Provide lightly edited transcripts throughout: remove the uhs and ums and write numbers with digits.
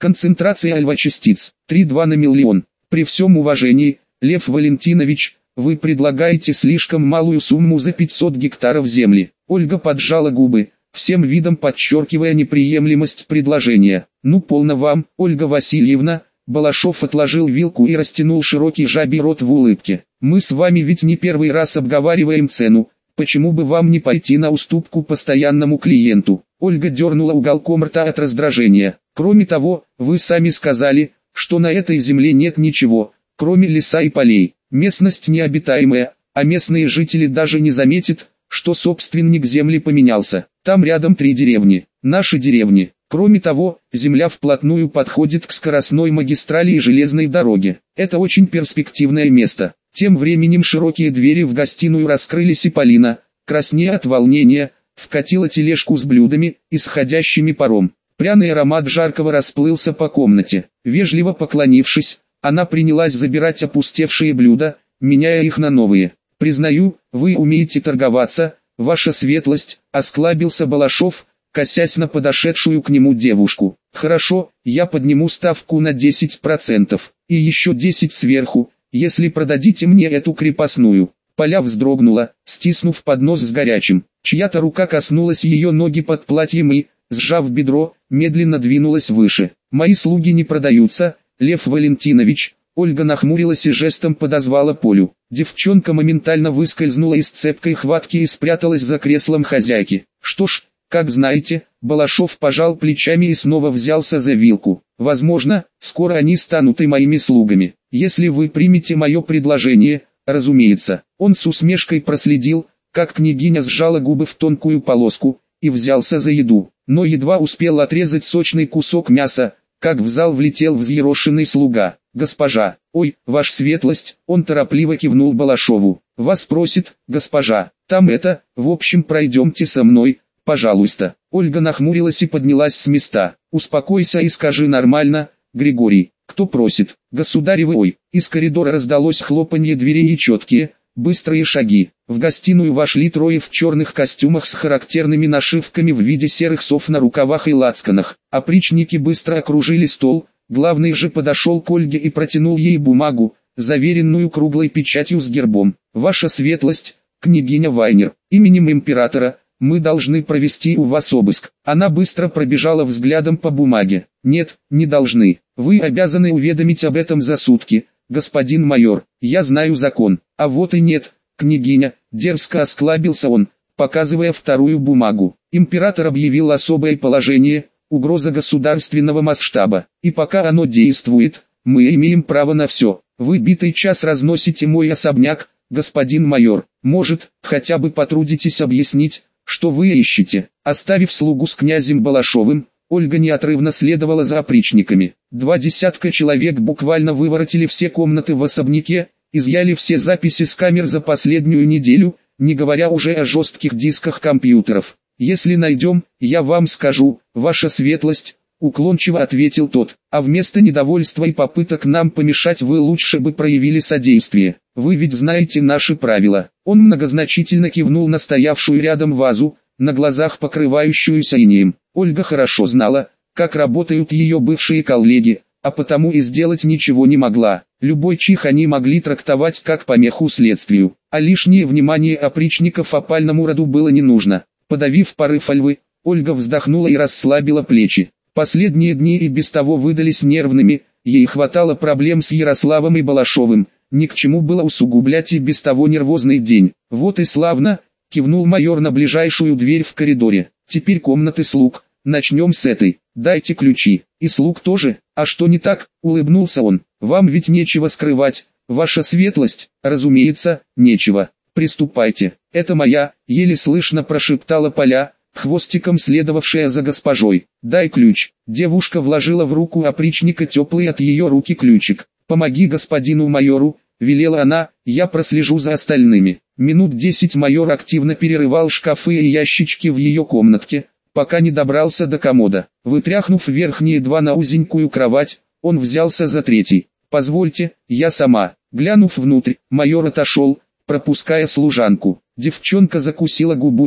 Концентрация альфа-частиц 3,2 на миллион. При всем уважении, Лев Валентинович, вы предлагаете слишком малую сумму за 500 гектаров земли. Ольга поджала губы, всем видом подчеркивая неприемлемость предложения. Ну полно вам, Ольга Васильевна. Балашов отложил вилку и растянул широкий жабий рот в улыбке. Мы с вами ведь не первый раз обговариваем цену. Почему бы вам не пойти на уступку постоянному клиенту? Ольга дернула уголком рта от раздражения. Кроме того, вы сами сказали, что на этой земле нет ничего, кроме леса и полей. Местность необитаемая, а местные жители даже не заметят, что собственник земли поменялся. Там рядом 3 деревни, наши деревни. Кроме того, земля вплотную подходит к скоростной магистрали и железной дороге. Это очень перспективное место. Тем временем широкие двери в гостиную раскрылись, и Полина, краснея от волнения, вкатила тележку с блюдами, исходящими паром. Пряный аромат жаркого расплылся по комнате. Вежливо поклонившись, она принялась забирать опустевшие блюда, меняя их на новые. «Признаю, вы умеете торговаться, ваша светлость», — осклабился Балашов, косясь на подошедшую к нему девушку. «Хорошо, я подниму ставку на 10%, и еще 10 сверху, если продадите мне эту крепостную». Поля вздрогнула, стиснув поднос с горячим. Чья-то рука коснулась ее ноги под платьем и, сжав бедро, медленно двинулась выше. «Мои слуги не продаются, Лев Валентинович». Ольга нахмурилась и жестом подозвала Полю. Девчонка моментально выскользнула из цепкой хватки и спряталась за креслом хозяйки. «Что ж, как знаете», — Балашов пожал плечами и снова взялся за вилку. «Возможно, скоро они станут и моими слугами. Если вы примете мое предложение, разумеется». Он с усмешкой проследил, как княгиня сжала губы в тонкую полоску, и взялся за еду. Но едва успел отрезать сочный кусок мяса, как в зал влетел взъерошенный слуга. «Госпожа, ой, ваша светлость», — он торопливо кивнул Балашову. «Вас просит, госпожа, там это, в общем пройдемте со мной, пожалуйста». Ольга нахмурилась и поднялась с места. «Успокойся и скажи нормально, Григорий, кто просит?» «Государевы». Ой, из коридора раздалось хлопанье дверей и четкие, быстрые шаги. В гостиную вошли трое в черных костюмах с характерными нашивками в виде серых сов на рукавах и лацканах. Опричники быстро окружили стол, главный же подошел к Ольге и протянул ей бумагу, заверенную круглой печатью с гербом. «Ваша светлость, княгиня Вайнер, именем императора, мы должны провести у вас обыск». Она быстро пробежала взглядом по бумаге. «Нет, не должны. Вы обязаны уведомить об этом за сутки, господин майор. Я знаю закон». «А вот и нет, княгиня», — дерзко осклабился он, показывая вторую бумагу. «Император объявил особое положение, угроза государственного масштаба, и пока оно действует, мы имеем право на все. Вы битый час разносите мой особняк, господин майор. Может, хотя бы потрудитесь объяснить, что вы ищете?» Оставив слугу с князем Балашовым, Ольга неотрывно следовала за опричниками. 20 человек буквально выворотили все комнаты в особняке, изъяли все записи с камер за последнюю неделю, не говоря уже о жестких дисках компьютеров. «Если найдем, я вам скажу, ваша светлость», — уклончиво ответил тот. «А вместо недовольства и попыток нам помешать вы лучше бы проявили содействие. Вы ведь знаете наши правила». Он многозначительно кивнул на стоявшую рядом вазу, на глазах покрывающуюся инеем. Ольга хорошо знала, как работают ее бывшие коллеги, а потому и сделать ничего не могла. Любой чих они могли трактовать как помеху следствию, а лишнее внимание опричников опальному роду было не нужно. Подавив порыв альвы, Ольга вздохнула и расслабила плечи. Последние дни и без того выдались нервными, ей хватало проблем с Ярославом и Балашовым, ни к чему было усугублять и без того нервозный день. «Вот и славно», — кивнул майор на ближайшую дверь в коридоре. «Теперь комнаты слуг, начнем с этой. Дайте ключи. И слуг тоже. А что не так?» — улыбнулся он. «Вам ведь нечего скрывать, ваша светлость». «Разумеется, нечего. Приступайте». «Это моя», — еле слышно прошептала Поля, хвостиком следовавшая за госпожой. «Дай ключ». Девушка вложила в руку опричника теплый от ее руки ключик. «Помоги господину майору», — велела она, — «я прослежу за остальными». Минут 10 майор активно перерывал шкафы и ящички в ее комнатке, пока не добрался до комода. Вытряхнув верхние два на узенькую кровать, он взялся за третий. «Позвольте, я сама». Глянув внутрь, майор отошел, пропуская служанку. Девчонка закусила губу и,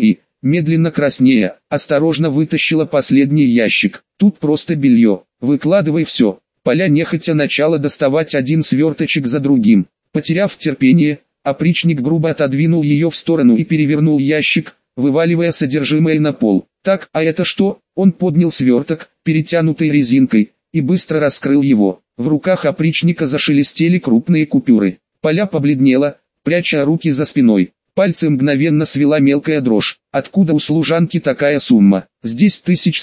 медленно краснея, осторожно вытащила последний ящик. Тут просто белье, выкладывай все. Поля нехотя начала доставать один сверточек за другим. Потеряв терпение, опричник грубо отодвинул ее в сторону и перевернул ящик, вываливая содержимое на пол. Так, а это что? Он поднял сверток, перетянутый резинкой, и быстро раскрыл его. В руках опричника зашелестели крупные купюры. Поля побледнела, пряча руки за спиной. Пальцы мгновенно свела мелкая дрожь. Откуда у служанки такая сумма? Здесь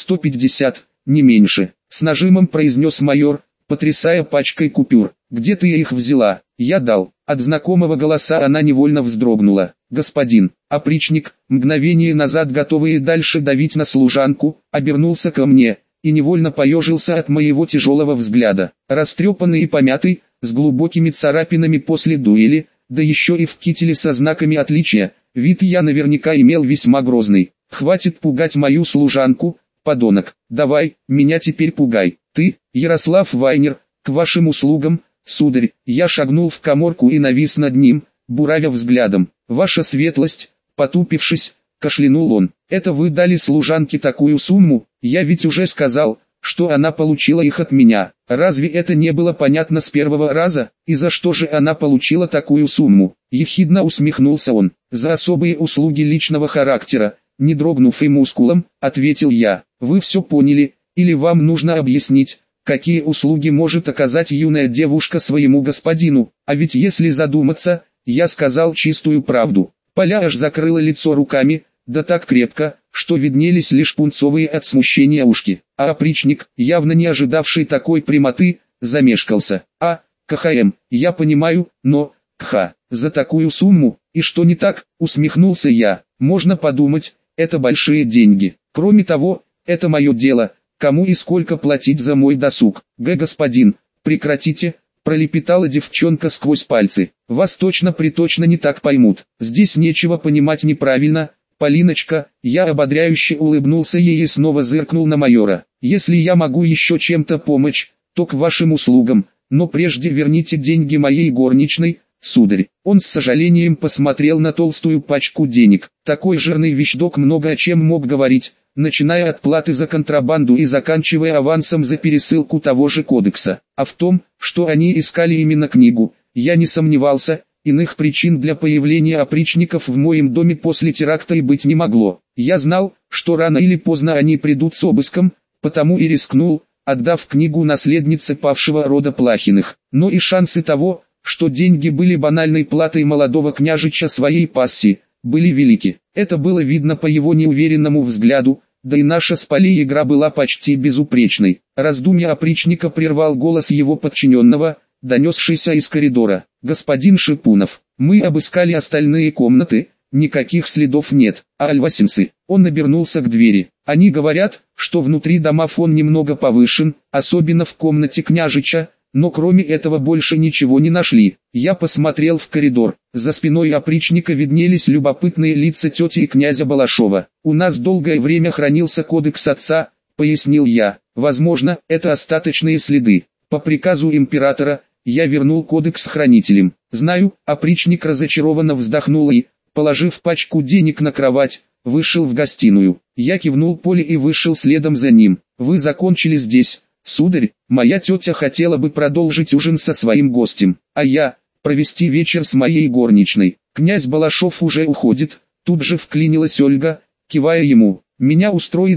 1150, не меньше. С нажимом произнес майор, потрясая пачкой купюр. Где ты их взяла? Я дал. От знакомого голоса она невольно вздрогнула. Господин, опричник, мгновение назад готовый дальше давить на служанку, обернулся ко мне и невольно поежился от моего тяжелого взгляда. Растрепанный и помятый, с глубокими царапинами после дуэли, да еще и в кителе со знаками отличия, вид я наверняка имел весьма грозный. Хватит пугать мою служанку, подонок, давай, меня теперь пугай. Ты, Ярослав Вайнер, к вашим услугам, сударь. Я шагнул в каморку и навис над ним, буравя взглядом. Ваша светлость, потупившись, кашлянул он. Это вы дали служанке такую сумму? Я ведь уже сказал, что она получила их от меня. Разве это не было понятно с первого раза? И за что же она получила такую сумму? Ехидно усмехнулся он. За особые услуги личного характера, не дрогнув и мускулом, ответил я. Вы все поняли, или вам нужно объяснить, какие услуги может оказать юная девушка своему господину? А ведь если задуматься, я сказал чистую правду. Поля аж закрыла лицо руками, да так крепко, что виднелись лишь пунцовые от смущения ушки. А опричник, явно не ожидавший такой прямоты, замешкался. КХМ, я понимаю, но, за такую сумму, и что не так, усмехнулся я. Можно подумать, это большие деньги. Кроме того, это мое дело, кому и сколько платить за мой досуг. Господин, прекратите, пролепетала девчонка сквозь пальцы. Вас точно-приточно не так поймут. Здесь нечего понимать неправильно. Полиночка, я ободряюще улыбнулся ей и снова зыркнул на майора. Если я могу еще чем-то помочь, то к вашим услугам, но прежде верните деньги моей горничной, сударь. Он с сожалением посмотрел на толстую пачку денег. Такой жирный вещдок много о чем мог говорить, начиная от платы за контрабанду и заканчивая авансом за пересылку того же кодекса. А в том, что они искали именно книгу, я не сомневался. Иных причин для появления опричников в моем доме после теракта и быть не могло. Я знал, что рано или поздно они придут с обыском, потому и рискнул, отдав книгу наследнице павшего рода Плахиных. Но и шансы того, что деньги были банальной платой молодого княжича своей пассии, были велики. Это было видно по его неуверенному взгляду, да и наша с Полей игра была почти безупречной. Раздумья опричника прервал голос его подчиненного, донесшийся из коридора. «Господин Шипунов, мы обыскали остальные комнаты, никаких следов нет, а альвасинцы». Он обернулся к двери. «Они говорят, что внутри дома фон немного повышен, особенно в комнате княжича, но кроме этого больше ничего не нашли». Я посмотрел в коридор. За спиной опричника виднелись любопытные лица тети и князя Балашова. «У нас долгое время хранился кодекс отца», — пояснил я. «Возможно, это остаточные следы. По приказу императора я вернул кодекс хранителям». «Знаю», — опричник разочарованно вздохнул и, положив пачку денег на кровать, вышел в гостиную. Я кивнул Поле и вышел следом за ним. «Вы закончили здесь, сударь? Моя тетя хотела бы продолжить ужин со своим гостем, а я провести вечер с моей горничной. Князь Балашов уже уходит», тут же вклинилась Ольга, кивая ему. «Меня устроит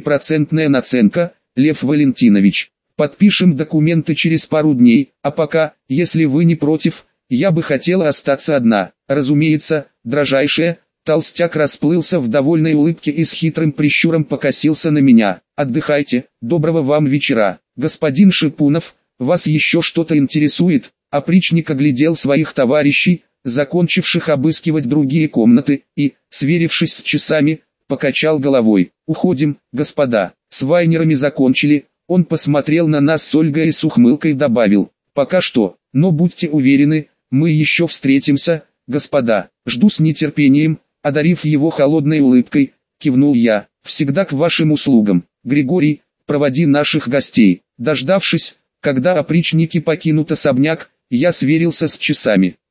10% наценка, Лев Валентинович. Подпишем документы через пару дней, а пока, если вы не против, я бы хотела остаться одна». «Разумеется, дрожайшая». Толстяк расплылся в довольной улыбке и с хитрым прищуром покосился на меня. «Отдыхайте, доброго вам вечера. Господин Шипунов, вас еще что-то интересует?» Опричник оглядел своих товарищей, закончивших обыскивать другие комнаты, и, сверившись с часами, покачал головой. «Уходим, господа, с Вайнерами закончили». Он посмотрел на нас с Ольгой и с ухмылкой добавил: «Пока что, но будьте уверены, мы еще встретимся, господа». «Жду с нетерпением», одарив его холодной улыбкой, кивнул я. «Всегда к вашим услугам. Григорий, проводи наших гостей». Дождавшись, когда опричники покинут особняк, я сверился с часами.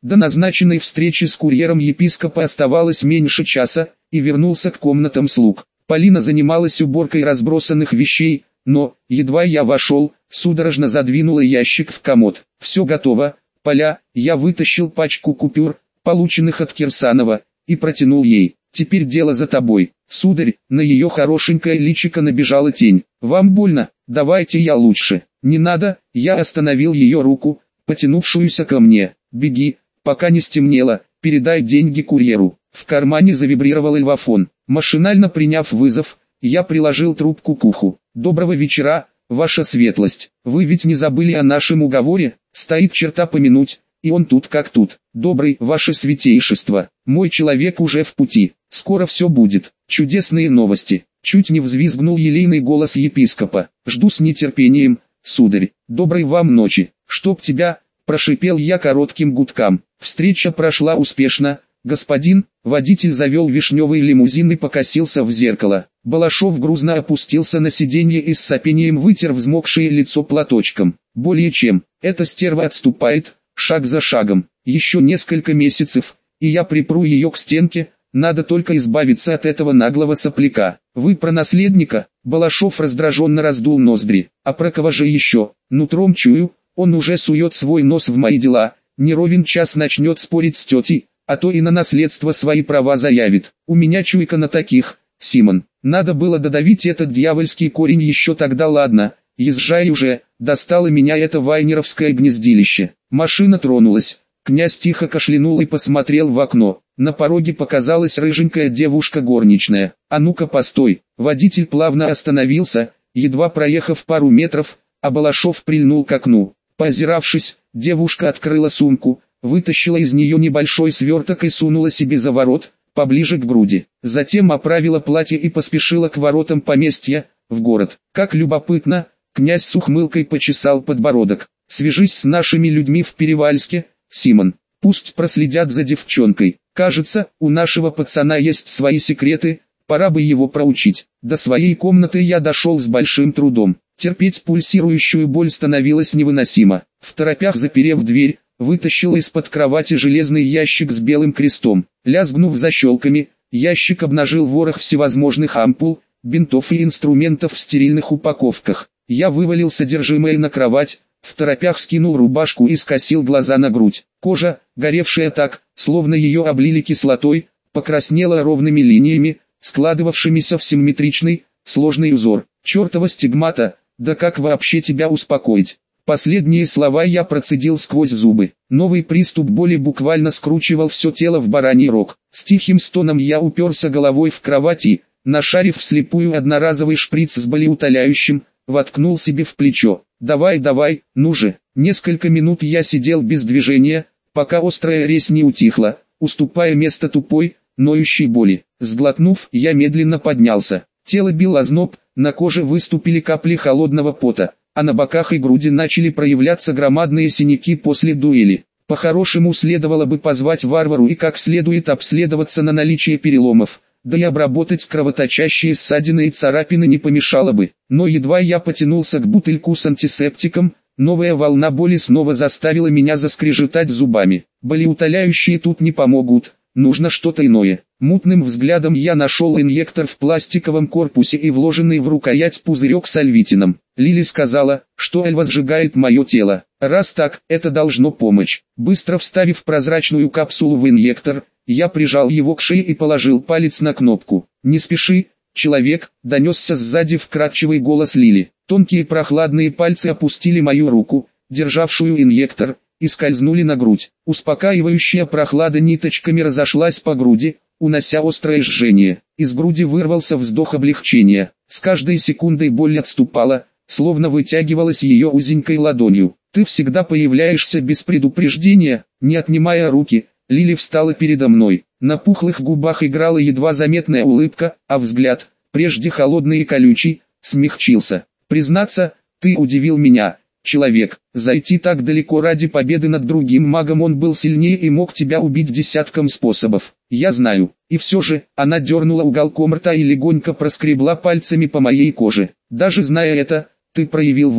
До назначенной встречи с курьером епископа оставалось меньше часа, и вернулся к комнатам слуг. Полина занималась уборкой разбросанных вещей, но, едва я вошел, судорожно задвинула ящик в комод. «Все готово, Поля», я вытащил пачку купюр, полученных от Кирсанова, и протянул ей. «Теперь дело за тобой, сударь». На ее хорошенькое личико набежала тень. «Вам больно? Давайте я лучше». «Не надо», я остановил ее руку, потянувшуюся ко мне. «Беги, пока не стемнело, передай деньги курьеру». В кармане завибрировал эльвафон. Машинально приняв вызов, я приложил трубку к уху. «Доброго вечера, ваша светлость. Вы ведь не забыли о нашем уговоре? Стоит черта помянуть, и он тут как тут. Добрый, ваше святейшество. Мой человек уже в пути. Скоро все будет. Чудесные новости». Чуть не взвизгнул елейный голос епископа. «Жду с нетерпением, сударь. Доброй вам ночи». «Чтоб тебя», прошипел я коротким гудкам. Встреча прошла успешно. «Господин», водитель завел вишневый лимузин и покосился в зеркало. Балашов грузно опустился на сиденье и с сопением вытер взмокшее лицо платочком. «Более чем, эта стерва отступает, шаг за шагом. Еще несколько месяцев, и я припру ее к стенке, надо только избавиться от этого наглого сопляка». «Вы про наследника?» Балашов раздраженно раздул ноздри. «А про кого же еще? Нутром чую, он уже сует свой нос в мои дела, не ровен час начнет спорить с тетей, а то и на наследство свои права заявит. У меня чуйка на таких, Симон. Надо было додавить этот дьявольский корень еще тогда, ладно, езжай уже». Достало меня это вайнеровское гнездилище. Машина тронулась. Князь тихо кашлянул и посмотрел в окно. На пороге показалась рыженькая девушка горничная. «А ну-ка постой». Водитель плавно остановился, едва проехав пару метров, а Балашов прильнул к окну. Поозиравшись, девушка открыла сумку, вытащила из нее небольшой сверток и сунула себе за ворот, поближе к груди. Затем оправила платье и поспешила к воротам поместья, в город. «Как любопытно», князь с ухмылкой почесал подбородок. «Свяжись с нашими людьми в Перевальске, Симон. Пусть проследят за девчонкой. Кажется, у нашего пацана есть свои секреты, пора бы его проучить». До своей комнаты я дошел с большим трудом. Терпеть пульсирующую боль становилось невыносимо. Второпях заперев дверь, вытащил из-под кровати железный ящик с белым крестом. Лязгнув защелками, ящик обнажил ворох всевозможных ампул, бинтов и инструментов в стерильных упаковках. Я вывалил содержимое на кровать, второпях скинул рубашку и скосил глаза на грудь. Кожа, горевшая так, словно ее облили кислотой, покраснела ровными линиями, складывавшимися в симметричный, сложный узор. «Чертова стигмата, да как вообще тебя успокоить?» Последние слова я процедил сквозь зубы. Новый приступ боли буквально скручивал все тело в бараний рог. С тихим стоном я уперся головой в кровать и, нашарив вслепую одноразовый шприц с болеутоляющим, воткнул себе в плечо. «Давай, давай, ну же». Несколько минут я сидел без движения, пока острая резь не утихла, уступая место тупой, ноющей боли. Сглотнув, я медленно поднялся. Тело бил озноб, на коже выступили капли холодного пота, а на боках и груди начали проявляться громадные синяки после дуэли. По-хорошему следовало бы позвать Варвару и как следует обследоваться на наличие переломов, да и обработать кровоточащие ссадины и царапины не помешало бы. Но едва я потянулся к бутыльку с антисептиком, новая волна боли снова заставила меня заскрежетать зубами. Болеутоляющие тут не помогут, нужно что-то иное. Мутным взглядом я нашел инъектор в пластиковом корпусе и вложенный в рукоять пузырек с альвитином. Лили сказала, что эльва сжигает мое тело. Раз так, это должно помочь. Быстро вставив прозрачную капсулу в инъектор, я прижал его к шее и положил палец на кнопку. «Не спеши, человек», — донесся сзади вкрадчивый голос Лили. Тонкие прохладные пальцы опустили мою руку, державшую инъектор, и скользнули на грудь. Успокаивающая прохлада ниточками разошлась по груди, унося острое жжение. Из груди вырвался вздох облегчения. С каждой секундой боль отступала, словно вытягивалась ее узенькой ладонью. «Ты всегда появляешься без предупреждения», — не отнимая руки, Лили встала передо мной. На пухлых губах играла едва заметная улыбка, а взгляд, прежде холодный и колючий, смягчился. «Признаться, ты удивил меня, человек. Зайти так далеко ради победы над другим магом, он был сильнее и мог тебя убить десятком способов. Я знаю». И все же, она дернула уголком рта и легонько проскребла пальцами по моей коже. «Даже зная это, ты проявил волю.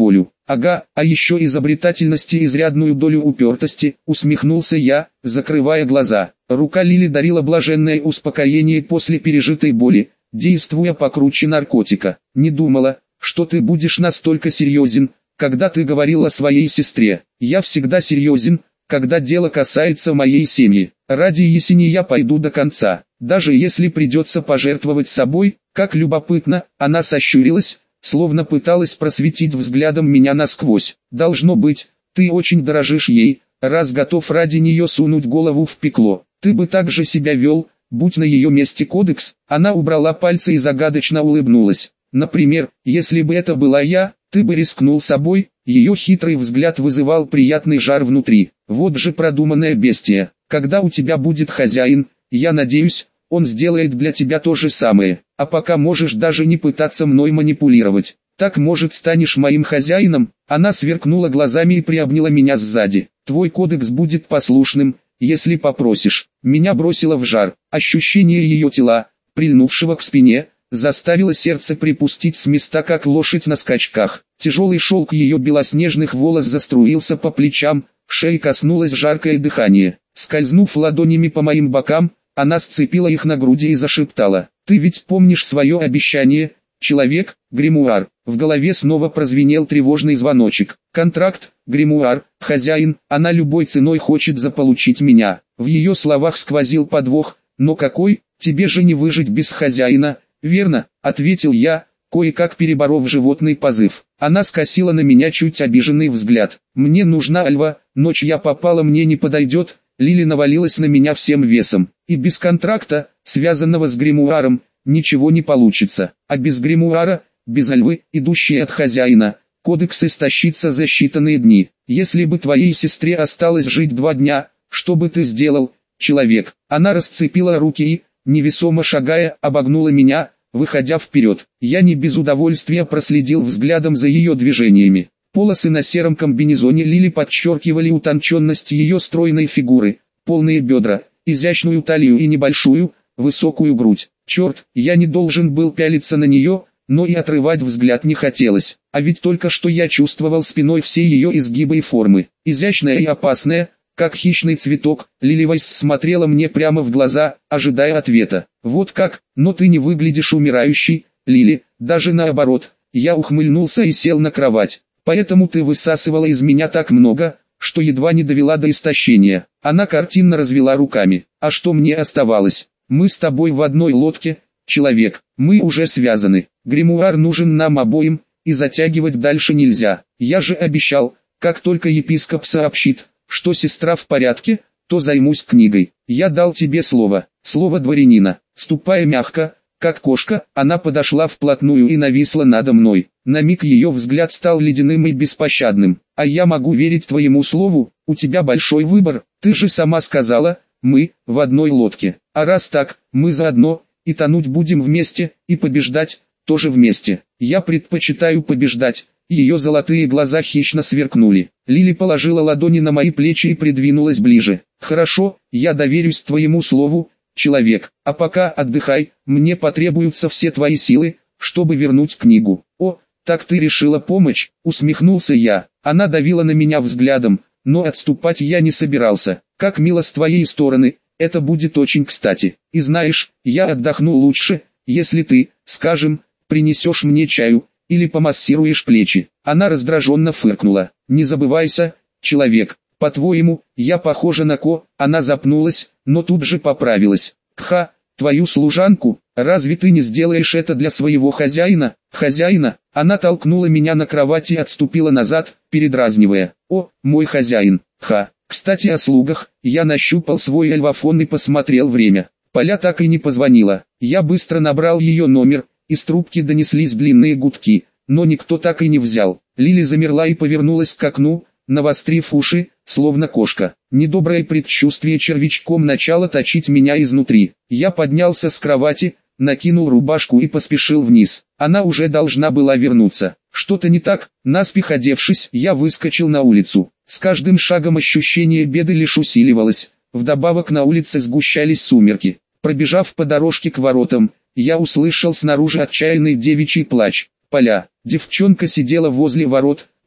Ага, а еще изобретательности и изрядную долю упертости, усмехнулся я, закрывая глаза. Рука Лили дарила блаженное успокоение после пережитой боли, действуя покруче наркотика. Не думала, что ты будешь настолько серьезен, когда ты говорил о своей сестре. Я всегда серьезен, когда дело касается моей семьи. Ради Есени я пойду до конца, даже если придется пожертвовать собой. Как любопытно, она сощурилась, словно пыталась просветить взглядом меня насквозь. Должно быть, ты очень дорожишь ей, раз готов ради нее сунуть голову в пекло. Ты бы так же себя вел, будь на ее месте кодекс. Она убрала пальцы и загадочно улыбнулась. Например, если бы это была я, ты бы рискнул собой. Ее хитрый взгляд вызывал приятный жар внутри. Вот же продуманное бестия. Когда у тебя будет хозяин, я надеюсь, он сделает для тебя то же самое. А пока можешь даже не пытаться мной манипулировать. Так, может, станешь моим хозяином? Она сверкнула глазами и приобняла меня сзади. Твой кодекс будет послушным, если попросишь. Меня бросило в жар. Ощущение ее тела, прильнувшего к спине, заставило сердце припустить с места, как лошадь на скачках. Тяжелый шелк ее белоснежных волос заструился по плечам, шеи коснулось жаркое дыхание. Скользнув ладонями по моим бокам, она сцепила их на груди и зашептала: «Ты ведь помнишь свое обещание, человек, гримуар?» В голове снова прозвенел тревожный звоночек. «Контракт, гримуар, хозяин, она любой ценой хочет заполучить меня». В ее словах сквозил подвох. «Но какой? Тебе же не выжить без хозяина, верно?» — ответил я, кое-как переборов животный позыв. Она скосила на меня чуть обиженный взгляд. «Мне нужна Альва, но чья попала мне не подойдет». Лили навалилась на меня всем весом. И без контракта, связанного с гримуаром, ничего не получится. А без гримуара, без Альвы, идущей от хозяина, кодекс истощится за считанные дни. Если бы твоей сестре осталось жить 2 дня, что бы ты сделал, человек? Она расцепила руки и, невесомо шагая, обогнула меня, выходя вперед. Я не без удовольствия проследил взглядом за ее движениями. Полосы на сером комбинезоне Лили подчеркивали утонченность ее стройной фигуры, полные бедра, изящную талию и небольшую, высокую грудь. Черт, я не должен был пялиться на нее, но и отрывать взгляд не хотелось. А ведь только что я чувствовал спиной все ее изгибы и формы. Изящная и опасная, как хищный цветок, Лили Вайс смотрела мне прямо в глаза, ожидая ответа. «Вот как, но ты не выглядишь умирающей, Лили, даже наоборот». Я ухмыльнулся и сел на кровать. «Поэтому ты высасывала из меня так много, что едва не довела до истощения». Она картинно развела руками. «А что мне оставалось? Мы с тобой в одной лодке, человек, мы уже связаны. Гримуар нужен нам обоим, и затягивать дальше нельзя. Я же обещал, как только епископ сообщит, что сестра в порядке, то займусь книгой. Я дал тебе слово, слово дворянина». Ступая мягко, как кошка, она подошла вплотную и нависла надо мной. На миг ее взгляд стал ледяным и беспощадным. «А я могу верить твоему слову? У тебя большой выбор, ты же сама сказала, мы в одной лодке. А раз так, мы заодно, и тонуть будем вместе, и побеждать тоже вместе. Я предпочитаю побеждать». Ее золотые глаза хищно сверкнули. Лили положила ладони на мои плечи и придвинулась ближе. «Хорошо, я доверюсь твоему слову, человек, а пока отдыхай, мне потребуются все твои силы, чтобы вернуть книгу». «О, так ты решила помочь?» — усмехнулся я. Она давила на меня взглядом, но отступать я не собирался. «Как мило с твоей стороны, это будет очень кстати. И знаешь, я отдохну лучше, если ты, скажем, принесешь мне чаю, или помассируешь плечи». Она раздраженно фыркнула. «Не забывайся, человек, по-твоему, я похожа на Она запнулась, но тут же поправилась. «Кха, твою служанку, разве ты не сделаешь это для своего хозяина?» «Хозяина?» Она толкнула меня на кровать и отступила назад, передразнивая. «О, мой хозяин, ха». Кстати, о слугах. Я нащупал свой эльвафон и посмотрел время. Поля так и не позвонила. Я быстро набрал ее номер. Из трубки донеслись длинные гудки, но никто так и не взял. Лили замерла и повернулась к окну, навострив уши, словно кошка. Недоброе предчувствие червячком начало точить меня изнутри. Я поднялся с кровати, накинул рубашку и поспешил вниз. Она уже должна была вернуться. Что-то не так. Наспех одевшись, я выскочил на улицу. С каждым шагом ощущение беды лишь усиливалось. Вдобавок на улице сгущались сумерки. Пробежав по дорожке к воротам, я услышал снаружи отчаянный девичий плач. Поля. Девчонка сидела возле ворот,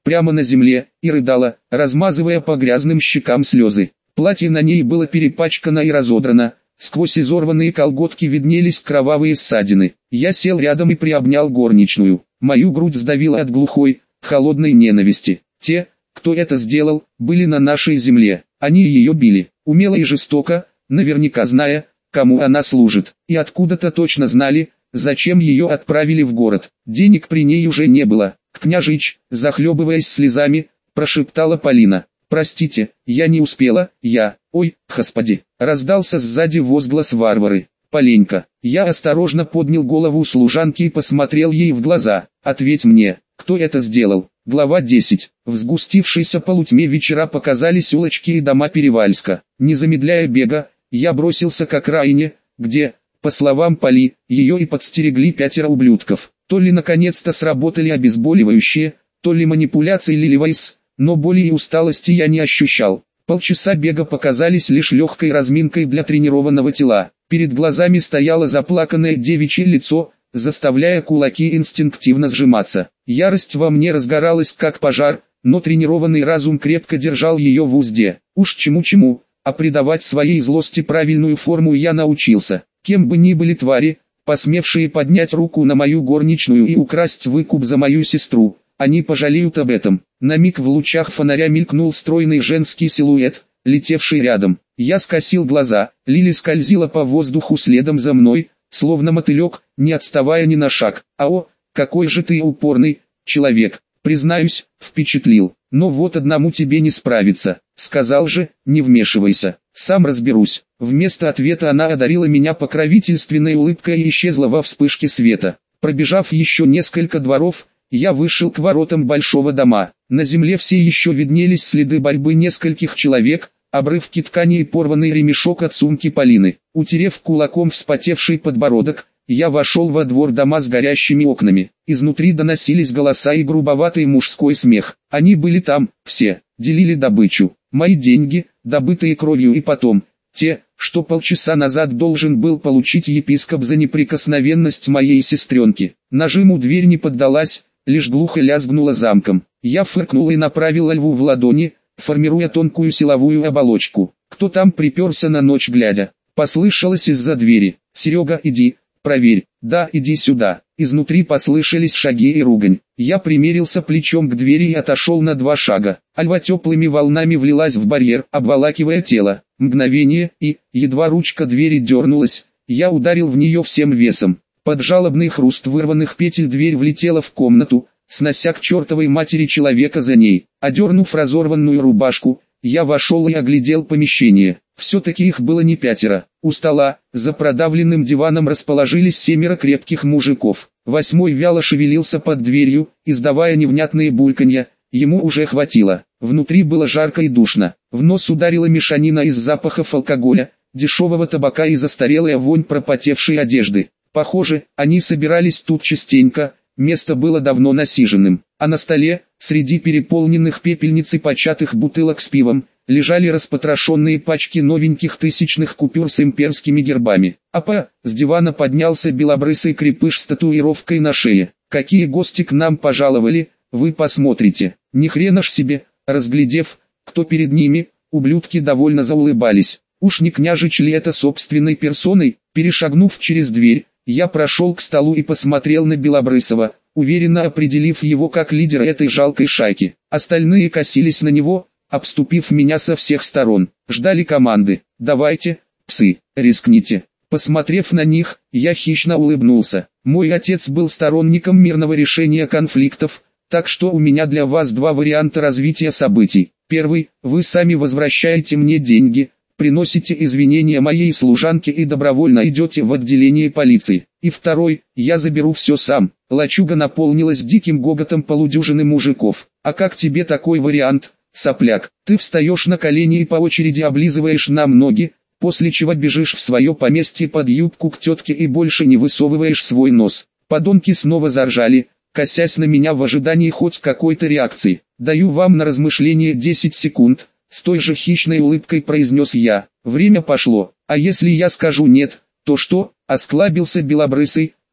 прямо на земле, и рыдала, размазывая по грязным щекам слезы. Платье на ней было перепачкано и разодрано, сквозь изорванные колготки виднелись кровавые ссадины. Я сел рядом и приобнял горничную. Мою грудь сдавило от глухой, холодной ненависти. Те, кто это сделал, были на нашей земле. Они ее били, умело и жестоко, наверняка зная, кому она служит. И откуда-то точно знали, зачем ее отправили в город. Денег при ней уже не было. «Княжич», захлебываясь слезами, прошептала Полина. «Простите, я не успела, Ой, господи!» Раздался сзади возглас Варвары. «Поленька». Я осторожно поднял голову служанки и посмотрел ей в глаза. «Ответь мне, кто это сделал?» Глава 10. В сгустившейся полутьме вечера показались улочки и дома Перевальска. Не замедляя бега, я бросился к окраине, где, по словам Поли, ее и подстерегли 5 ублюдков. То ли наконец-то сработали обезболивающие, то ли манипуляции Лиливайс, но боли и усталости я не ощущал. Полчаса бега показались лишь легкой разминкой для тренированного тела. Перед глазами стояло заплаканное девичье лицо, заставляя кулаки инстинктивно сжиматься. Ярость во мне разгоралась как пожар, но тренированный разум крепко держал ее в узде. Уж чему-чему, а придавать своей злости правильную форму я научился. Кем бы ни были твари, посмевшие поднять руку на мою горничную и украсть выкуп за мою сестру, они пожалеют об этом. На миг в лучах фонаря мелькнул стройный женский силуэт, летевший рядом. Я скосил глаза, Лили скользила по воздуху следом за мной, словно мотылек, не отставая ни на шаг. «Ао, какой же ты упорный человек, признаюсь, впечатлил. Но вот одному тебе не справиться. Сказал же, не вмешивайся, сам разберусь». Вместо ответа она одарила меня покровительственной улыбкой и исчезла во вспышке света. Пробежав еще несколько дворов, я вышел к воротам большого дома. На земле все еще виднелись следы борьбы нескольких человек, обрывки ткани и порванный ремешок от сумки Полины. Утерев кулаком вспотевший подбородок, я вошел во двор дома с горящими окнами. Изнутри доносились голоса и грубоватый мужской смех. Они были там, все, делили добычу. Мои деньги, добытые кровью, и потом, те, что полчаса назад должен был получить епископ за неприкосновенность моей сестренки. Нажиму дверь не поддалась, лишь глухо лязгнула замком. Я фыркнул и направил льву в ладони, формируя тонкую силовую оболочку. «Кто там приперся на ночь глядя?» Послышалось из-за двери. «Серега, иди, проверь». «Да, иди сюда». Изнутри послышались шаги и ругань. Я примерился плечом к двери и отошел на 2 шага. Альва теплыми волнами влилась в барьер, обволакивая тело. Мгновение, и, едва ручка двери дернулась, я ударил в нее всем весом. Под жалобный хруст вырванных петель дверь влетела в комнату, снося к чертовой матери человека за ней. Одернув разорванную рубашку, я вошел и оглядел помещение. Все-таки их было не 5. У стола, за продавленным диваном, расположились 7 крепких мужиков. 8 вяло шевелился под дверью, издавая невнятные бульканья. Ему уже хватило. Внутри было жарко и душно. В нос ударила мешанина из запахов алкоголя, дешевого табака и застарелая вонь пропотевшей одежды. Похоже, они собирались тут частенько, место было давно насиженным. А на столе, среди переполненных пепельниц и початых бутылок с пивом, лежали распотрошенные пачки новеньких тысячных купюр с имперскими гербами. С дивана поднялся белобрысый крепыш с татуировкой на шее. «Какие гости к нам пожаловали, вы посмотрите». Ни хрена ж себе. Разглядев, кто перед ними, ублюдки довольно заулыбались. Уж не княжич ли это собственной персоной? Перешагнув через дверь, я прошел к столу и посмотрел на Белобрысова, уверенно определив его как лидера этой жалкой шайки. Остальные косились на него, обступив меня со всех сторон. Ждали команды. «Давайте, псы, рискните». Посмотрев на них, я хищно улыбнулся. Мой отец был сторонником мирного решения конфликтов, так что у меня для вас 2 варианта развития событий. Первый, вы сами возвращаете мне деньги, приносите извинения моей служанке и добровольно идете в отделение полиции. И второй, я заберу все сам. Лачуга наполнилась диким гоготом полудюжины мужиков. А как тебе такой вариант, сопляк? Ты встаешь на колени и по очереди облизываешь нам ноги, после чего бежишь в свое поместье под юбку к тетке и больше не высовываешь свой нос. Подонки снова заржали, косясь на меня в ожидании хоть какой-то реакции. «Даю вам на размышление 10 секунд», с той же хищной улыбкой произнес я. «Время пошло, а если я скажу нет, то что?» Осклабился Белобрысый,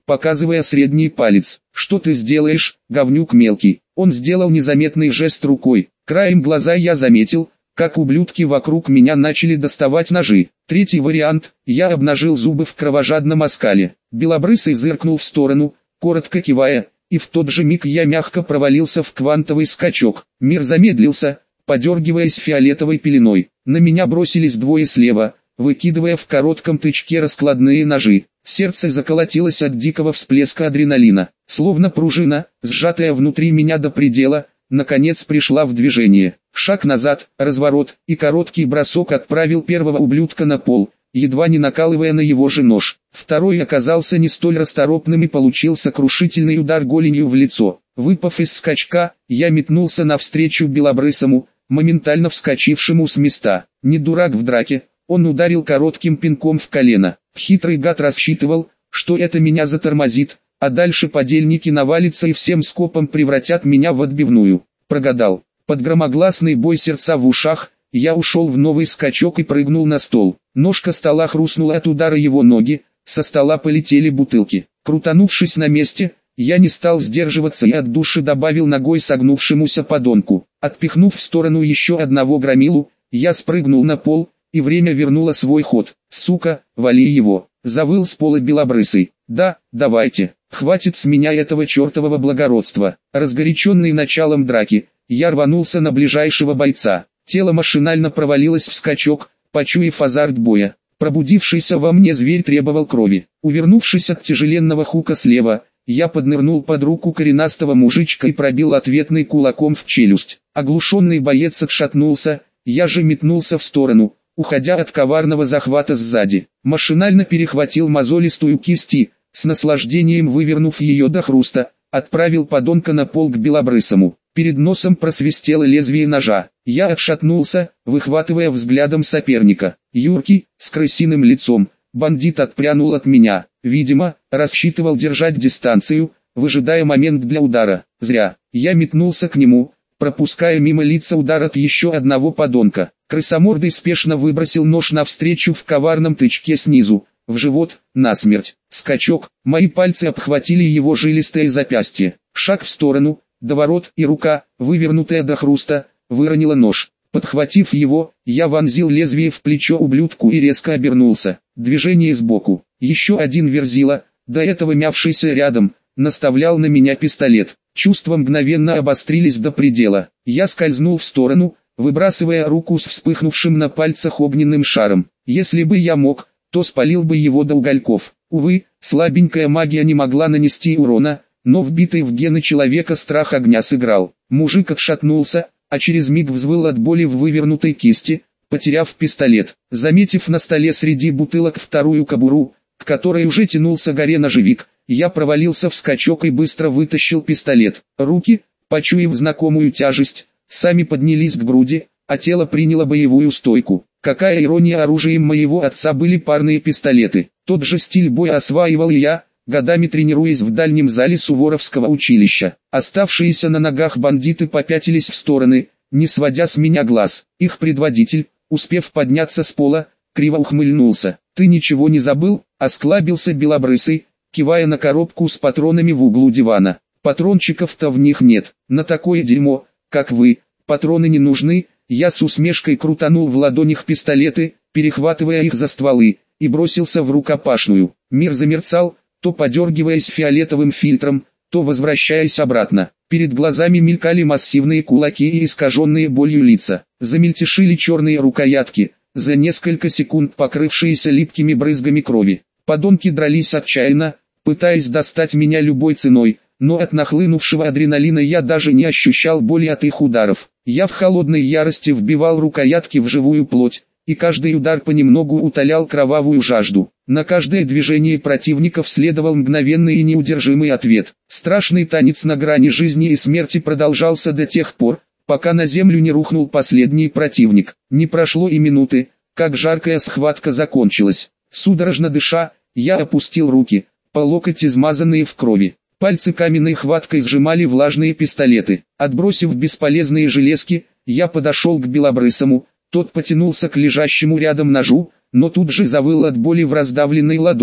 показывая средний палец. «Что ты сделаешь, говнюк мелкий?» Он сделал незаметный жест рукой. Краем глаза я заметил, как ублюдки вокруг меня начали доставать ножи. Третий вариант, я обнажил зубы в кровожадном оскале. Белобрысый зыркнул в сторону, коротко кивая, и в тот же миг я мягко провалился в квантовый скачок. Мир замедлился, подергиваясь фиолетовой пеленой. На меня бросились двое слева, выкидывая в коротком тычке раскладные ножи. Сердце заколотилось от дикого всплеска адреналина. Словно пружина, сжатая внутри меня до предела, наконец пришла в движение. Шаг назад, разворот, и короткий бросок отправил первого ублюдка на пол, едва не накалывая на его же нож. Второй оказался не столь расторопным и получил сокрушительный удар голенью в лицо. Выпав из скачка, я метнулся навстречу белобрысому, моментально вскочившему с места. Не дурак в драке, он ударил коротким пинком в колено. Хитрый гад рассчитывал, что это меня затормозит, а дальше подельники навалятся и всем скопом превратят меня в отбивную. Прогадал. Под громогласный бой сердца в ушах, я ушел в новый скачок и прыгнул на стол. Ножка стола хрустнула от удара его ноги, со стола полетели бутылки. Крутанувшись на месте, я не стал сдерживаться и от души добавил ногой согнувшемуся подонку. Отпихнув в сторону еще одного громилу, я спрыгнул на пол, и время вернуло свой ход. «Сука, вали его!» — завыл с пола белобрысый. «Да, давайте, хватит с меня этого чертового благородства». Разгоряченный началом драки, я рванулся на ближайшего бойца. Тело машинально провалилось в скачок, почуяв азарт боя. Пробудившийся во мне зверь требовал крови. Увернувшись от тяжеленного хука слева, я поднырнул под руку коренастого мужичка и пробил ответный кулаком в челюсть. Оглушенный боец отшатнулся, я же метнулся в сторону, уходя от коварного захвата сзади. Машинально перехватил мозолистую кисть и, с наслаждением вывернув ее до хруста, отправил подонка на пол к белобрысому. Перед носом просвистело лезвие ножа. Я отшатнулся, выхватывая взглядом соперника. Юркий, с крысиным лицом, бандит отпрянул от меня. Видимо, рассчитывал держать дистанцию, выжидая момент для удара. Зря. Я метнулся к нему, пропуская мимо лица удар от еще одного подонка. Крысомордый спешно выбросил нож навстречу в коварном тычке снизу, в живот, насмерть. Скачок, мои пальцы обхватили его жилистое запястье. Шаг в сторону, доворот, и рука, вывернутая до хруста, выронила нож. Подхватив его, я вонзил лезвие в плечо ублюдку и резко обернулся. Движение сбоку. Еще один верзила, до этого мявшийся рядом, наставлял на меня пистолет. Чувства мгновенно обострились до предела. Я скользнул в сторону, выбрасывая руку с вспыхнувшим на пальцах огненным шаром. Если бы я мог, то спалил бы его до угольков. Увы, слабенькая магия не могла нанести урона, но вбитый в гены человека страх огня сыграл. Мужик отшатнулся, а через миг взвыл от боли в вывернутой кисти, потеряв пистолет. Заметив на столе среди бутылок вторую кобуру, к которой уже тянулся горе-ножевик, я провалился в скачок и быстро вытащил пистолет. Руки, почуяв знакомую тяжесть, сами поднялись к груди, а тело приняло боевую стойку. Какая ирония, оружием моего отца были парные пистолеты. Тот же стиль боя осваивал и я, годами тренируясь в дальнем зале Суворовского училища. Оставшиеся на ногах бандиты попятились в стороны, не сводя с меня глаз. Их предводитель, успев подняться с пола, криво ухмыльнулся. «Ты ничего не забыл?» — осклабился белобрысый, кивая на коробку с патронами в углу дивана. «Патрончиков-то в них нет. На такое дерьмо, как вы, патроны не нужны». Я с усмешкой крутанул в ладонях пистолеты, перехватывая их за стволы, и бросился в рукопашную. Мир замерцал, то подергиваясь фиолетовым фильтром, то возвращаясь обратно. Перед глазами мелькали массивные кулаки и искаженные болью лица. Замельтешили черные рукоятки, за несколько секунд покрывшиеся липкими брызгами крови. Подонки дрались отчаянно, пытаясь достать меня любой ценой, но от нахлынувшего адреналина я даже не ощущал боли от их ударов. Я в холодной ярости вбивал рукоятки в живую плоть, и каждый удар понемногу утолял кровавую жажду. На каждое движение противников следовал мгновенный и неудержимый ответ. Страшный танец на грани жизни и смерти продолжался до тех пор, пока на землю не рухнул последний противник. Не прошло и минуты, как жаркая схватка закончилась. Судорожно дыша, я опустил руки, по локоть измазанные в крови. Пальцы каменной хваткой сжимали влажные пистолеты. Отбросив бесполезные железки, я подошел к белобрысому. Тот потянулся к лежащему рядом ножу, но тут же завыл от боли в раздавленной ладони.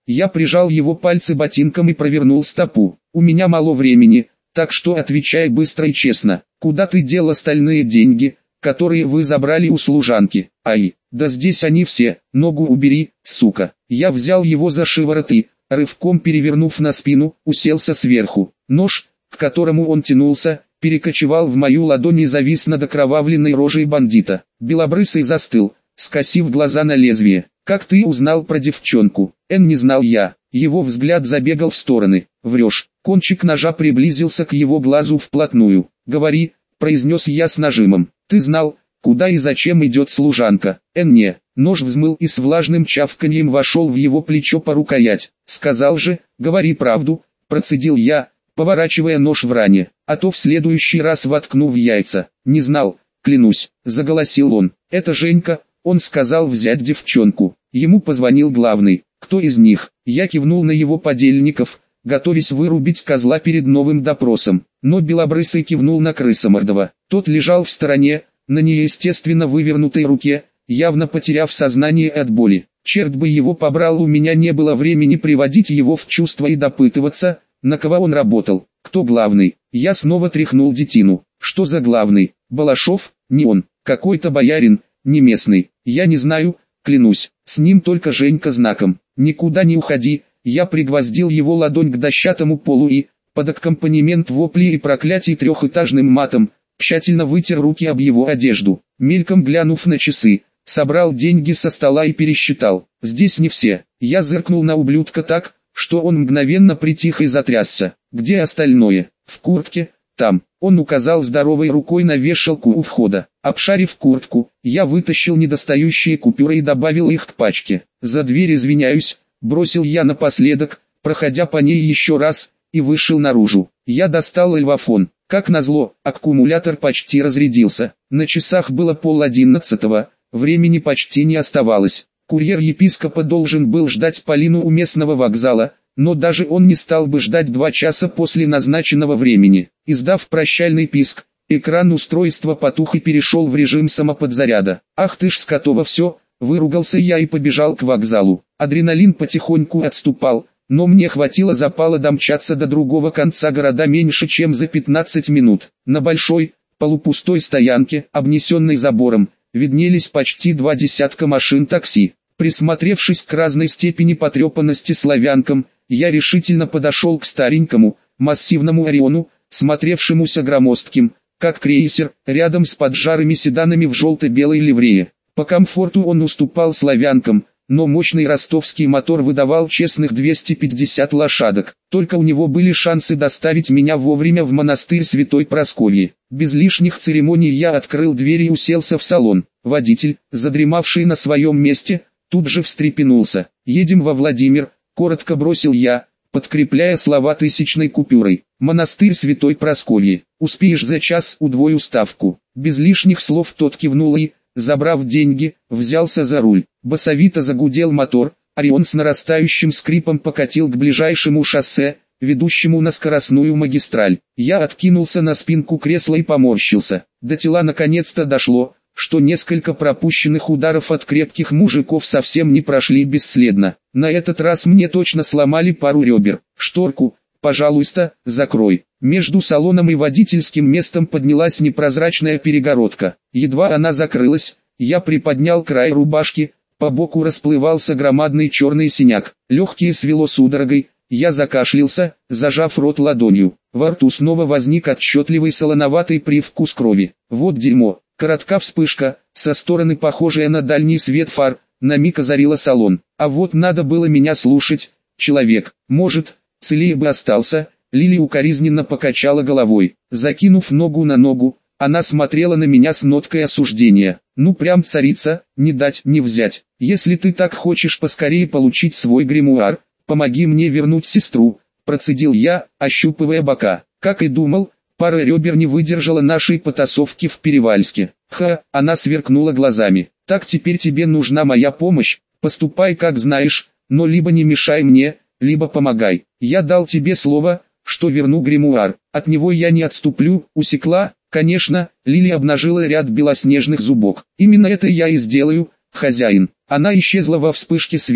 Я прижал его пальцы ботинком и провернул стопу. У меня мало времени, так что отвечай быстро и честно. Куда ты дел остальные деньги, которые вы забрали у служанки? Ай, да здесь они все, ногу убери, сука. Я взял его за шиворот и, рывком перевернув на спину, уселся сверху. Нож, к которому он тянулся, перекочевал в мою ладонь и завис над окровавленной рожей бандита. Белобрысый застыл, скосив глаза на лезвие. «Как ты узнал про девчонку?» Не знал я. Его взгляд забегал в стороны. «Врешь». Кончик ножа приблизился к его глазу вплотную. «Говори», — произнес я с нажимом. «Ты знал, куда и зачем идет служанка?» Не. Нож взмыл и с влажным чавканьем вошел в его плечо по рукоять. «Сказал же, говори правду», — процедил я, поворачивая нож в ране. «А то в следующий раз воткну в яйца». «Не знал, клянусь», — заголосил он. «Это Женька». Он сказал взять девчонку. Ему позвонил главный. Кто из них? Я кивнул на его подельников, готовясь вырубить козла перед новым допросом. Но Белобрысый кивнул на Крысомордова. Тот лежал в стороне, на неестественно вывернутой руке, явно потеряв сознание от боли. Черт бы его побрал, у меня не было времени приводить его в чувство и допытываться, на кого он работал. Кто главный? Я снова тряхнул детину. Что за главный? Балашов? Не он. Какой-то боярин. Не местный, я не знаю, клянусь, с ним только Женька знаком. Никуда не уходи, я пригвоздил его ладонь к дощатому полу и, под аккомпанемент воплей и проклятий трехэтажным матом, тщательно вытер руки об его одежду. Мельком глянув на часы, собрал деньги со стола и пересчитал. Здесь не все. Я зыркнул на ублюдка так, что он мгновенно притих и затрясся. Где остальное? В куртке, там. Он указал здоровой рукой на вешалку у входа. Обшарив куртку, я вытащил недостающие купюры и добавил их к пачке. «За дверь извиняюсь», — бросил я напоследок, проходя по ней еще раз, и вышел наружу. Я достал эльвафон. Как назло, аккумулятор почти разрядился. На часах было 10:30, времени почти не оставалось. Курьер епископа должен был ждать Полину у местного вокзала, но даже он не стал бы ждать 2 часа после назначенного времени. Издав прощальный писк, экран устройства потух и перешел в режим самоподзаряда. «Ах ты ж скотова все!» — выругался я и побежал к вокзалу. Адреналин потихоньку отступал, но мне хватило запала домчаться до другого конца города меньше чем за 15 минут. На большой, полупустой стоянке, обнесенной забором, виднелись почти 2 десятка машин такси. Присмотревшись к разной степени потрепанности славянкам, я решительно подошел к старенькому, массивному Ориону, смотревшемуся громоздким, как крейсер, рядом с поджарыми седанами в желто-белой ливрее. По комфорту он уступал славянкам, но мощный ростовский мотор выдавал честных 250 лошадок. Только у него были шансы доставить меня вовремя в монастырь Святой Прасковьи. Без лишних церемоний я открыл дверь и уселся в салон. Водитель, задремавший на своем месте, тут же встрепенулся. «Едем во Владимир», — коротко бросил я, подкрепляя слова тысячной купюрой. «Монастырь Святой Прасковьи. Успеешь за час, удвою ставку». Без лишних слов тот кивнул и, забрав деньги, взялся за руль. Басовито загудел мотор, Орион с нарастающим скрипом покатил к ближайшему шоссе, ведущему на скоростную магистраль. Я откинулся на спинку кресла и поморщился. До тела наконец-то дошло, что несколько пропущенных ударов от крепких мужиков совсем не прошли бесследно. На этот раз мне точно сломали пару ребер. «Шторку, пожалуйста, закрой». Между салоном и водительским местом поднялась непрозрачная перегородка. Едва она закрылась, я приподнял край рубашки, по боку расплывался громадный черный синяк. Легкие свело судорогой, я закашлялся, зажав рот ладонью. Во рту снова возник отчетливый солоноватый привкус крови. Вот дерьмо. Коротка вспышка, со стороны похожая на дальний свет фар, на миг озарила салон. А вот надо было меня слушать, человек. Может, целее бы остался. Лили укоризненно покачала головой. Закинув ногу на ногу, она смотрела на меня с ноткой осуждения. «Ну прям царица, не дать не взять. Если ты так хочешь поскорее получить свой гримуар, помоги мне вернуть сестру», процедил я, ощупывая бока. Как и думал, пара ребер не выдержала нашей потасовки в Перевальске. Она сверкнула глазами. «Так теперь тебе нужна моя помощь, поступай как знаешь, но либо не мешай мне, либо помогай. Я дал тебе слово, что верну гримуар, от него я не отступлю». Усекла, конечно, Лили обнажила ряд белоснежных зубок. «Именно это я и сделаю, хозяин». Она исчезла во вспышке света,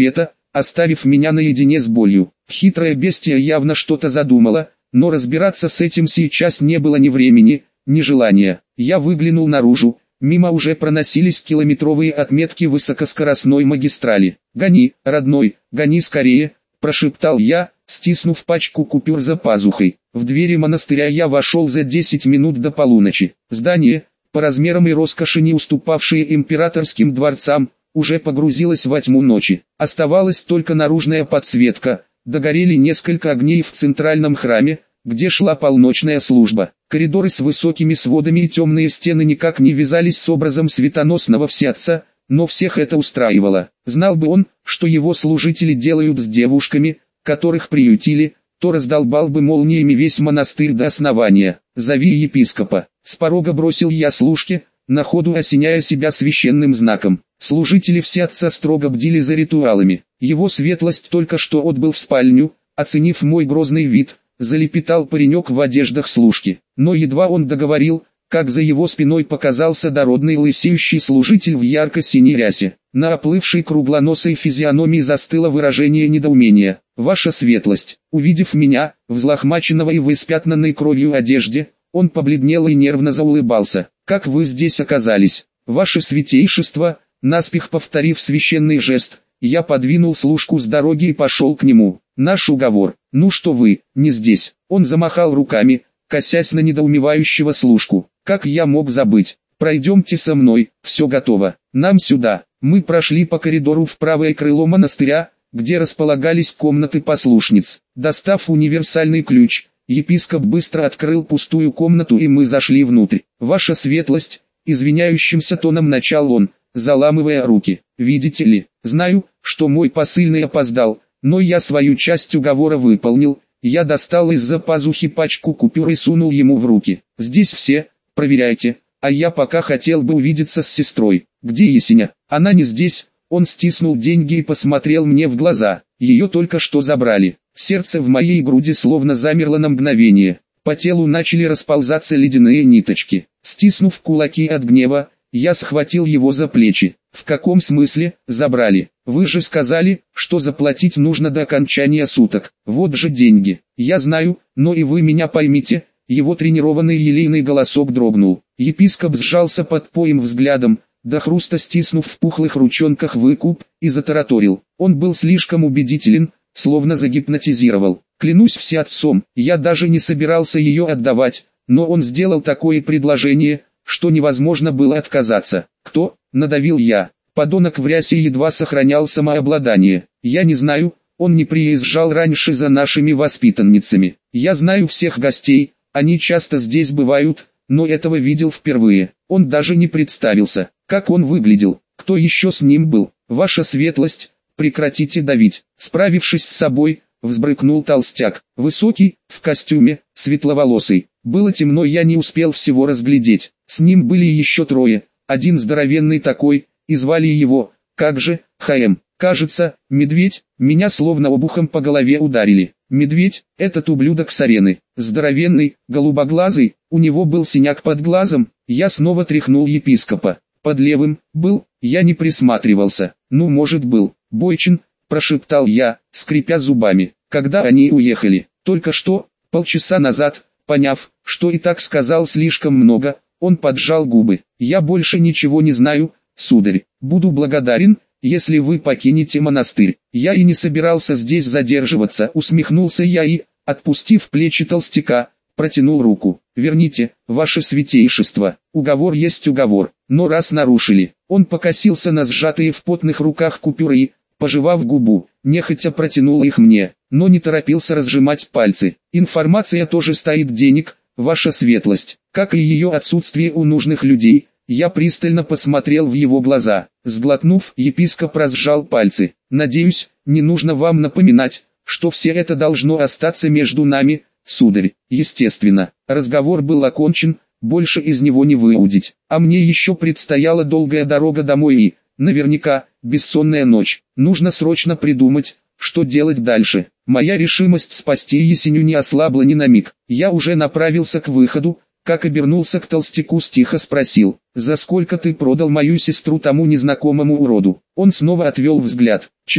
оставив меня наедине с болью. Хитрое бестия явно что-то задумала, но разбираться с этим сейчас не было ни времени, ни желания. Я выглянул наружу, мимо уже проносились километровые отметки высокоскоростной магистрали. «Гони, родной, гони скорее», – прошептал я, стиснув пачку купюр за пазухой. В двери монастыря я вошел за 10 минут до полуночи. Здание, по размерам и роскоши не уступавшее императорским дворцам, уже погрузилось во тьму ночи. Оставалась только наружная подсветка, догорели несколько огней в центральном храме, где шла полночная служба. Коридоры с высокими сводами и темные стены никак не вязались с образом светоносного всеотца, но всех это устраивало. Знал бы он, что его служители делают с девушками, которых приютили, то раздолбал бы молниями весь монастырь до основания. «Зови епископа», — с порога бросил я служке, на ходу осеняя себя священным знаком. Служители всеотца строго бдили за ритуалами. Его светлость только что отбыл в спальню, оценив мой грозный вид, залепетал паренек в одеждах служки. Но едва он договорил, как за его спиной показался дородный лысеющий служитель в ярко-синей рясе. На оплывшей круглоносой физиономии застыло выражение недоумения. «Ваша светлость», увидев меня, взлохмаченного и в испятнанной кровью одежде, он побледнел и нервно заулыбался. «Как вы здесь оказались, ваше святейшество?» Наспех повторив священный жест, я подвинул служку с дороги и пошел к нему. «Наш уговор, ну что вы, не здесь». Он замахал руками, косясь на недоумевающего служку. «Как я мог забыть? Пройдемте со мной, все готово. Нам сюда». Мы прошли по коридору в правое крыло монастыря, где располагались комнаты послушниц. Достав универсальный ключ, епископ быстро открыл пустую комнату и мы зашли внутрь. «Ваша светлость», извиняющимся тоном начал он, заламывая руки. «Видите ли, знаю, что мой посыльный опоздал, но я свою часть уговора выполнил». Я достал из-за пазухи пачку купюр и сунул ему в руки. «Здесь все, проверяйте, а я пока хотел бы увидеться с сестрой». «Где Есеня?» «Она не здесь». Он стиснул деньги и посмотрел мне в глаза. «Ее только что забрали». Сердце в моей груди словно замерло на мгновение. По телу начали расползаться ледяные ниточки. Стиснув кулаки от гнева, я схватил его за плечи. «В каком смысле забрали? Вы же сказали, что заплатить нужно до окончания суток. Вот же деньги». «Я знаю, но и вы меня поймите». Его тренированный елейный голосок дрогнул. Епископ сжался под поем взглядом, до хруста стиснув в пухлых ручонках выкуп, и затараторил. Он был слишком убедителен, словно загипнотизировал. «Клянусь всеотцом, я даже не собирался ее отдавать, но он сделал такое предложение, что невозможно было отказаться». «Кто?» — надавил я. Подонок в рясе едва сохранял самообладание. «Я не знаю, он не приезжал раньше за нашими воспитанницами. Я знаю всех гостей, они часто здесь бывают, но этого видел впервые. Он даже не представился. Как он выглядел? Кто еще с ним был? Ваша светлость, прекратите давить». Справившись с собой, взбрыкнул толстяк. Высокий, в костюме, светловолосый. Было темно, я не успел всего разглядеть. С ним были еще трое, один здоровенный такой, и звали его, как же, ХМ. Кажется, медведь. Меня словно обухом по голове ударили. Медведь, этот ублюдок с арены. Здоровенный, голубоглазый, у него был синяк под глазом. Я снова тряхнул епископа. Под левым, был, я не присматривался. Ну, может, был. «Бойчин», прошептал я, скрипя зубами. «Когда они уехали?» «Только что, полчаса назад». Поняв, что и так сказал слишком много, он поджал губы. «Я больше ничего не знаю, сударь. Буду благодарен, если вы покинете монастырь». «Я и не собирался здесь задерживаться», усмехнулся я и, отпустив плечи толстяка, протянул руку. «Верните, ваше святейшество. Уговор есть уговор, но раз нарушили». Он покосился на сжатые в потных руках купюры и, пожевав губу, нехотя протянул их мне, но не торопился разжимать пальцы. «Информация тоже стоит денег, ваша светлость, как и ее отсутствие у нужных людей». Я пристально посмотрел в его глаза. Сглотнув, епископ разжал пальцы. «Надеюсь, не нужно вам напоминать, что все это должно остаться между нами, сударь». Естественно, разговор был окончен, больше из него не выудить. А мне еще предстояла долгая дорога домой и, наверняка, бессонная ночь. Нужно срочно придумать, что делать дальше. Моя решимость спасти Есеню не ослабла ни на миг. Я уже направился к выходу, как обернулся к толстяку, тихо спросил: «За сколько ты продал мою сестру тому незнакомому уроду?» Он снова отвел взгляд. 4.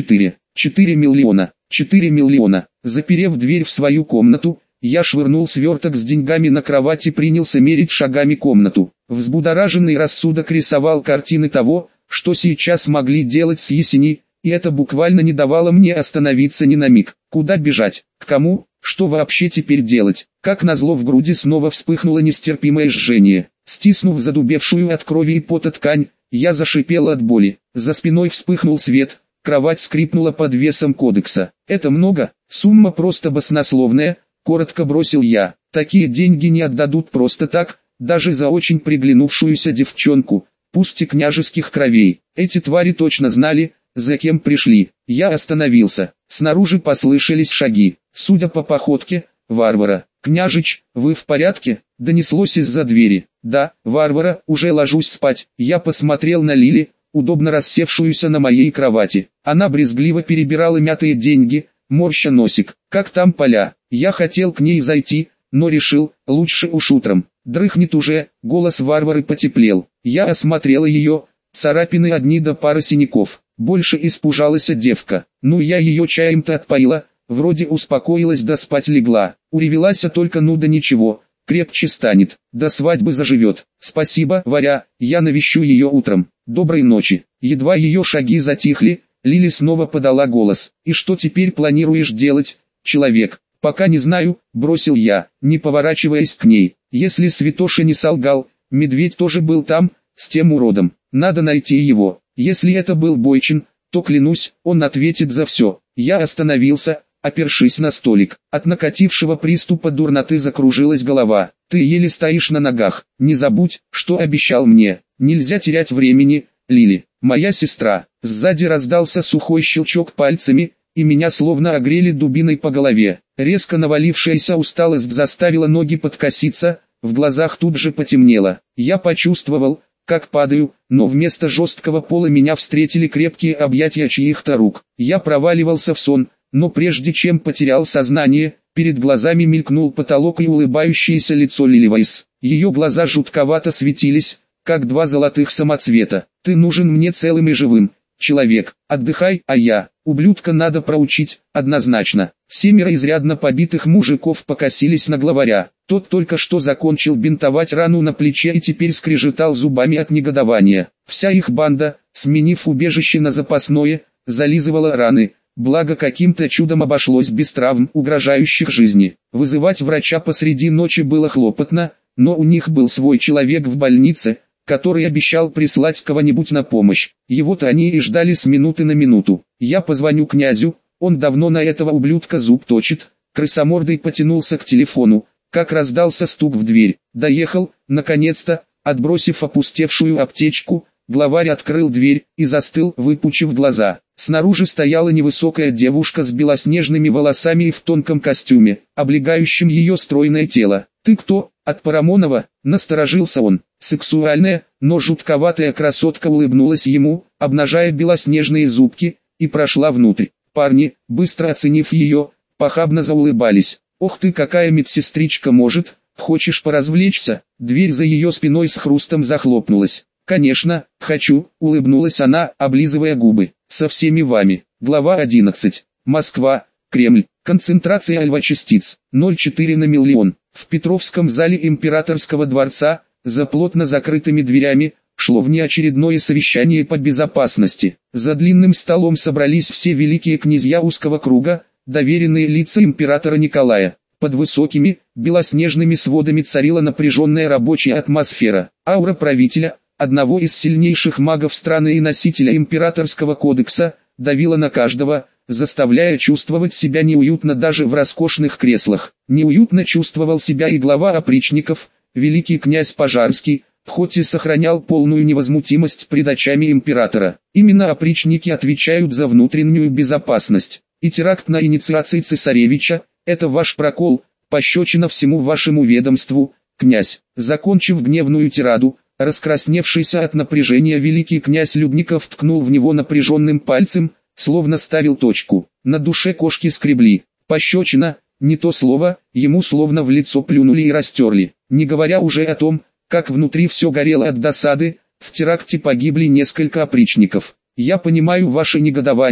4 миллиона, 4 миллиона. Заперев дверь в свою комнату, я швырнул сверток с деньгами на кровать и принялся мерить шагами комнату. Взбудораженный рассудок рисовал картины того, что сейчас могли делать с Есени, и это буквально не давало мне остановиться ни на миг. Куда бежать? К кому? Что вообще теперь делать? Как назло в груди снова вспыхнуло нестерпимое жжение. Стиснув задубевшую от крови и пота ткань, я зашипел от боли. За спиной вспыхнул свет, кровать скрипнула под весом кодекса. Это много? Сумма просто баснословная, коротко бросил я. Такие деньги не отдадут просто так, даже за очень приглянувшуюся девчонку, пусть и княжеских кровей. Эти твари точно знали, за кем пришли. Я остановился. Снаружи послышались шаги. Судя по походке, Варвара. «Княжич, вы в порядке?» — донеслось из-за двери. «Да, Варвара, уже ложусь спать». Я посмотрел на Лили, удобно рассевшуюся на моей кровати. Она брезгливо перебирала мятые деньги, морща носик. «Как там Поля?» Я хотел к ней зайти, но решил, лучше уж утром. «Дрыхнет уже», — голос Варвары потеплел. Я осмотрела ее, царапины одни до пары синяков. Больше испужалась девка. Ну я ее чаем-то отпоила, вроде успокоилась да спать легла. Уревелась только ну да ничего, крепче станет, до свадьбы заживет. Спасибо, Варя, я навещу ее утром. Доброй ночи. Едва ее шаги затихли, Лили снова подала голос. И что теперь планируешь делать, человек? Пока не знаю, бросил я, не поворачиваясь к ней. Если Святоша не солгал, медведь тоже был там, с тем уродом. Надо найти его. Если это был Бойчин, то клянусь, он ответит за все. Я остановился, опершись на столик. От накатившего приступа дурноты закружилась голова. Ты еле стоишь на ногах. Не забудь, что обещал мне. Нельзя терять времени, Лили. Моя сестра. Сзади раздался сухой щелчок пальцами, и меня словно огрели дубиной по голове. Резко навалившаяся усталость заставила ноги подкоситься, в глазах тут же потемнело. Я почувствовал, как падаю, но вместо жесткого пола меня встретили крепкие объятия чьих-то рук. Я проваливался в сон, но прежде чем потерял сознание, перед глазами мелькнул потолок и улыбающееся лицо Лиливайс. Ее глаза жутковато светились, как два золотых самоцвета. «Ты нужен мне целым и живым, человек, отдыхай, а я, ублюдка надо проучить, однозначно». 7 изрядно побитых мужиков покосились на главаря. Тот только что закончил бинтовать рану на плече и теперь скрежетал зубами от негодования. Вся их банда, сменив убежище на запасное, зализывала раны, благо каким-то чудом обошлось без травм, угрожающих жизни. Вызывать врача посреди ночи было хлопотно, но у них был свой человек в больнице, который обещал прислать кого-нибудь на помощь. Его-то они и ждали с минуты на минуту. Я позвоню князю, он давно на этого ублюдка зуб точит. Крысомордый потянулся к телефону, как раздался стук в дверь. Доехал, наконец-то, отбросив опустевшую аптечку, главарь открыл дверь и застыл, выпучив глаза. Снаружи стояла невысокая девушка с белоснежными волосами и в тонком костюме, облегающем ее стройное тело. «Ты кто?» «От Парамонова», — насторожился он. Сексуальная, но жутковатая красотка улыбнулась ему, обнажая белоснежные зубки, и прошла внутрь. Парни, быстро оценив ее, похабно заулыбались. «Ох ты, какая медсестричка, может, хочешь поразвлечься?» Дверь за ее спиной с хрустом захлопнулась. «Конечно, хочу», — улыбнулась она, облизывая губы. «Со всеми вами». Глава 11. Москва, Кремль. Концентрация альфа-частиц 0,4 на миллион. В Петровском зале Императорского дворца, за плотно закрытыми дверями, шло внеочередное совещание по безопасности. За длинным столом собрались все великие князья узкого круга, доверенные лица императора Николая. Под высокими, белоснежными сводами царила напряженная рабочая атмосфера. Аура правителя, одного из сильнейших магов страны и носителя императорского кодекса, давила на каждого, заставляя чувствовать себя неуютно даже в роскошных креслах. Неуютно чувствовал себя и глава опричников, великий князь Пожарский, хоть и сохранял полную невозмутимость пред очами императора. Именно опричники отвечают за внутреннюю безопасность. И теракт на инициации цесаревича – это ваш прокол, пощечина всему вашему ведомству, князь. Закончив гневную тираду, раскрасневшийся от напряжения великий князь Людников ткнул в него напряженным пальцем, словно ставил точку. На душе кошки скребли. Пощечина, не то слово, ему словно в лицо плюнули и растерли. Не говоря уже о том, как внутри все горело от досады, в теракте погибли несколько опричников. Я понимаю ваше негодование,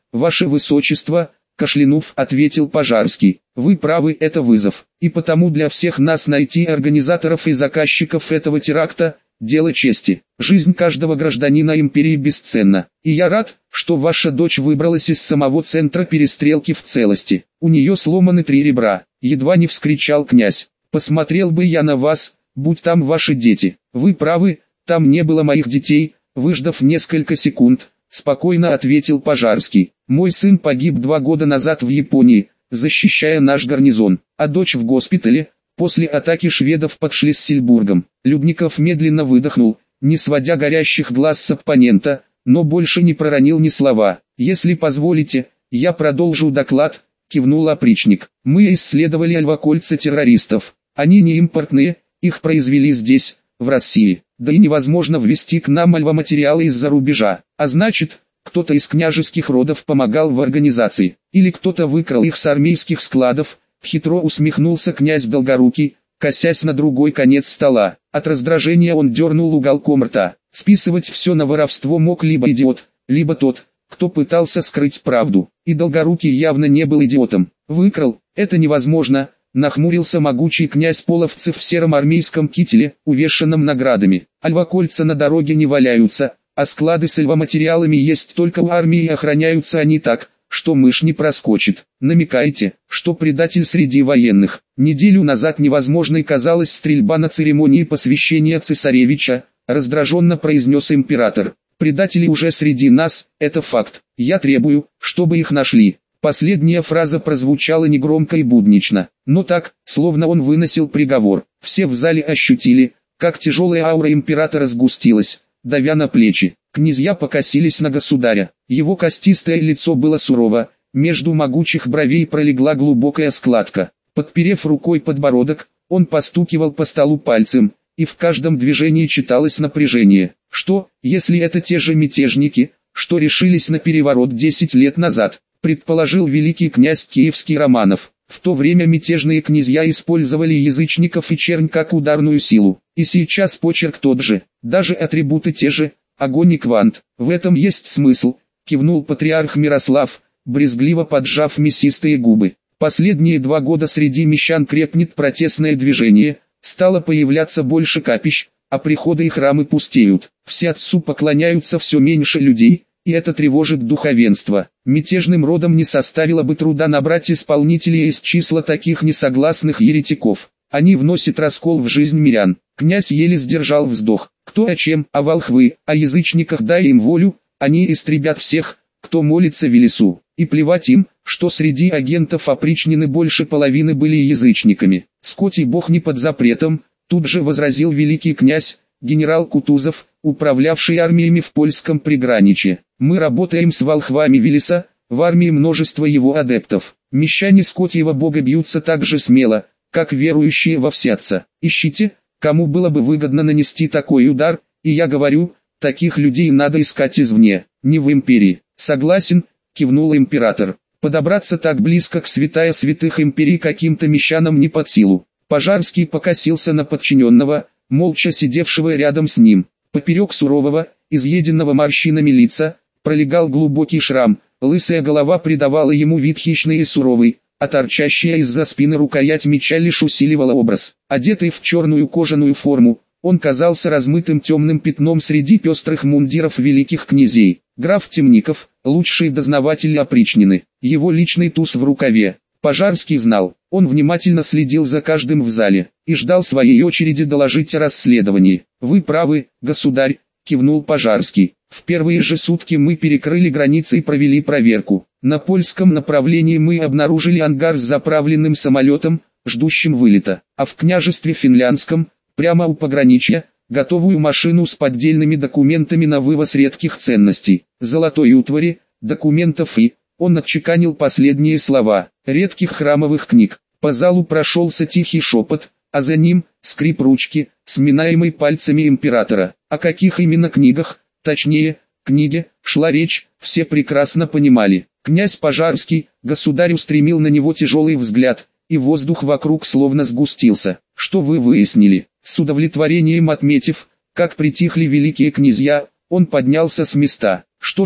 ваше высочество, кашлянув, ответил Пожарский. Вы правы, это вызов. И потому для всех нас найти организаторов и заказчиков этого теракта – дело чести. Жизнь каждого гражданина империи бесценна. И я рад, что ваша дочь выбралась из самого центра перестрелки в целости. У нее сломаны 3 ребра. Едва не вскричал князь. Посмотрел бы я на вас, будь там ваши дети. Вы правы, там не было моих детей. Выждав несколько секунд, спокойно ответил Пожарский. Мой сын погиб 2 года назад в Японии, защищая наш гарнизон, а дочь в госпитале, после атаки шведов под Шлиссельбургом. Любников медленно выдохнул, не сводя горящих глаз с оппонента, но больше не проронил ни слова. «Если позволите, я продолжу доклад», — кивнул опричник. «Мы исследовали альвакольца террористов. Они не импортные, их произвели здесь, в России. Да и невозможно ввести к нам альваматериалы из-за рубежа. А значит, кто-то из княжеских родов помогал в организации, или кто-то выкрал их с армейских складов», — хитро усмехнулся князь Долгорукий, косясь на другой конец стола. От раздражения он дернул уголком рта. Списывать все на воровство мог либо идиот, либо тот, кто пытался скрыть правду. И Долгорукий явно не был идиотом. «Выкрал, это невозможно», — нахмурился могучий князь Половцев в сером армейском кителе, увешанном наградами. «Альвакольца на дороге не валяются, а склады с альваматериалами есть только у армии, и охраняются они так, что мышь не проскочит. Намекаете, что предатель среди военных?» Неделю назад невозможной казалась стрельба на церемонии посвящения цесаревича, раздраженно произнес император. «Предатели уже среди нас, это факт. Я требую, чтобы их нашли». Последняя фраза прозвучала негромко и буднично, но так, словно он выносил приговор. Все в зале ощутили, как тяжелая аура императора сгустилась, давя на плечи. Князья покосились на государя. Его костистое лицо было сурово, между могучих бровей пролегла глубокая складка. Подперев рукой подбородок, он постукивал по столу пальцем, и в каждом движении читалось напряжение. Что, если это те же мятежники, что решились на переворот 10 лет назад, предположил великий князь Киевский Романов. В то время мятежные князья использовали язычников и чернь как ударную силу. И сейчас почерк тот же, даже атрибуты те же, огонь и квант. В этом есть смысл, кивнул патриарх Мирослав, брезгливо поджав мясистые губы. Последние 2 года среди мещан крепнет протестное движение, стало появляться больше капищ, а приходы и храмы пустеют. Всеотцу поклоняются все меньше людей, и это тревожит духовенство. Мятежным родам не составило бы труда набрать исполнителей из числа таких несогласных еретиков. Они вносят раскол в жизнь мирян. Князь еле сдержал вздох. Кто о чем, о волхвы, о язычниках, дай им волю, они истребят всех, кто молится Велесу. И плевать им, что среди агентов опричнины больше половины были язычниками. Скотий бог не под запретом, тут же возразил великий князь, генерал Кутузов, управлявший армиями в польском приграничье. Мы работаем с волхвами Велеса, в армии множество его адептов. Мещане Скотьего бога бьются так же смело, как верующие во Всеотца. Ищите, кому было бы выгодно нанести такой удар, и я говорю, таких людей надо искать извне, не в империи. Согласен, кивнул император. Подобраться так близко к святая святых империи каким-то мещанам не под силу. Пожарский покосился на подчиненного, молча сидевшего рядом с ним. Поперек сурового, изъеденного морщинами лица, пролегал глубокий шрам, лысая голова придавала ему вид хищный и суровый, а торчащая из-за спины рукоять меча лишь усиливала образ. Одетый в черную кожаную форму, он казался размытым темным пятном среди пестрых мундиров великих князей. Граф Темников, лучший дознаватель опричнины, его личный туз в рукаве. Пожарский знал, он внимательно следил за каждым в зале, и ждал своей очереди доложить о расследовании. «Вы правы, государь», — кивнул Пожарский. «В первые же сутки мы перекрыли границы и провели проверку. На польском направлении мы обнаружили ангар с заправленным самолетом, ждущим вылета, а в княжестве финляндском, прямо у пограничья, готовую машину с поддельными документами на вывоз редких ценностей, золотой утвари, документов и...» Он отчеканил последние слова, редких храмовых книг. По залу прошелся тихий шепот, а за ним скрип ручки, сминаемой пальцами императора. О каких именно книгах, точнее, книге, шла речь, все прекрасно понимали. Князь Пожарский, государь устремил на него тяжелый взгляд, и воздух вокруг словно сгустился. «Что вы выяснили?» С удовлетворением отметив, как притихли великие князья, он поднялся с места. «Что ж,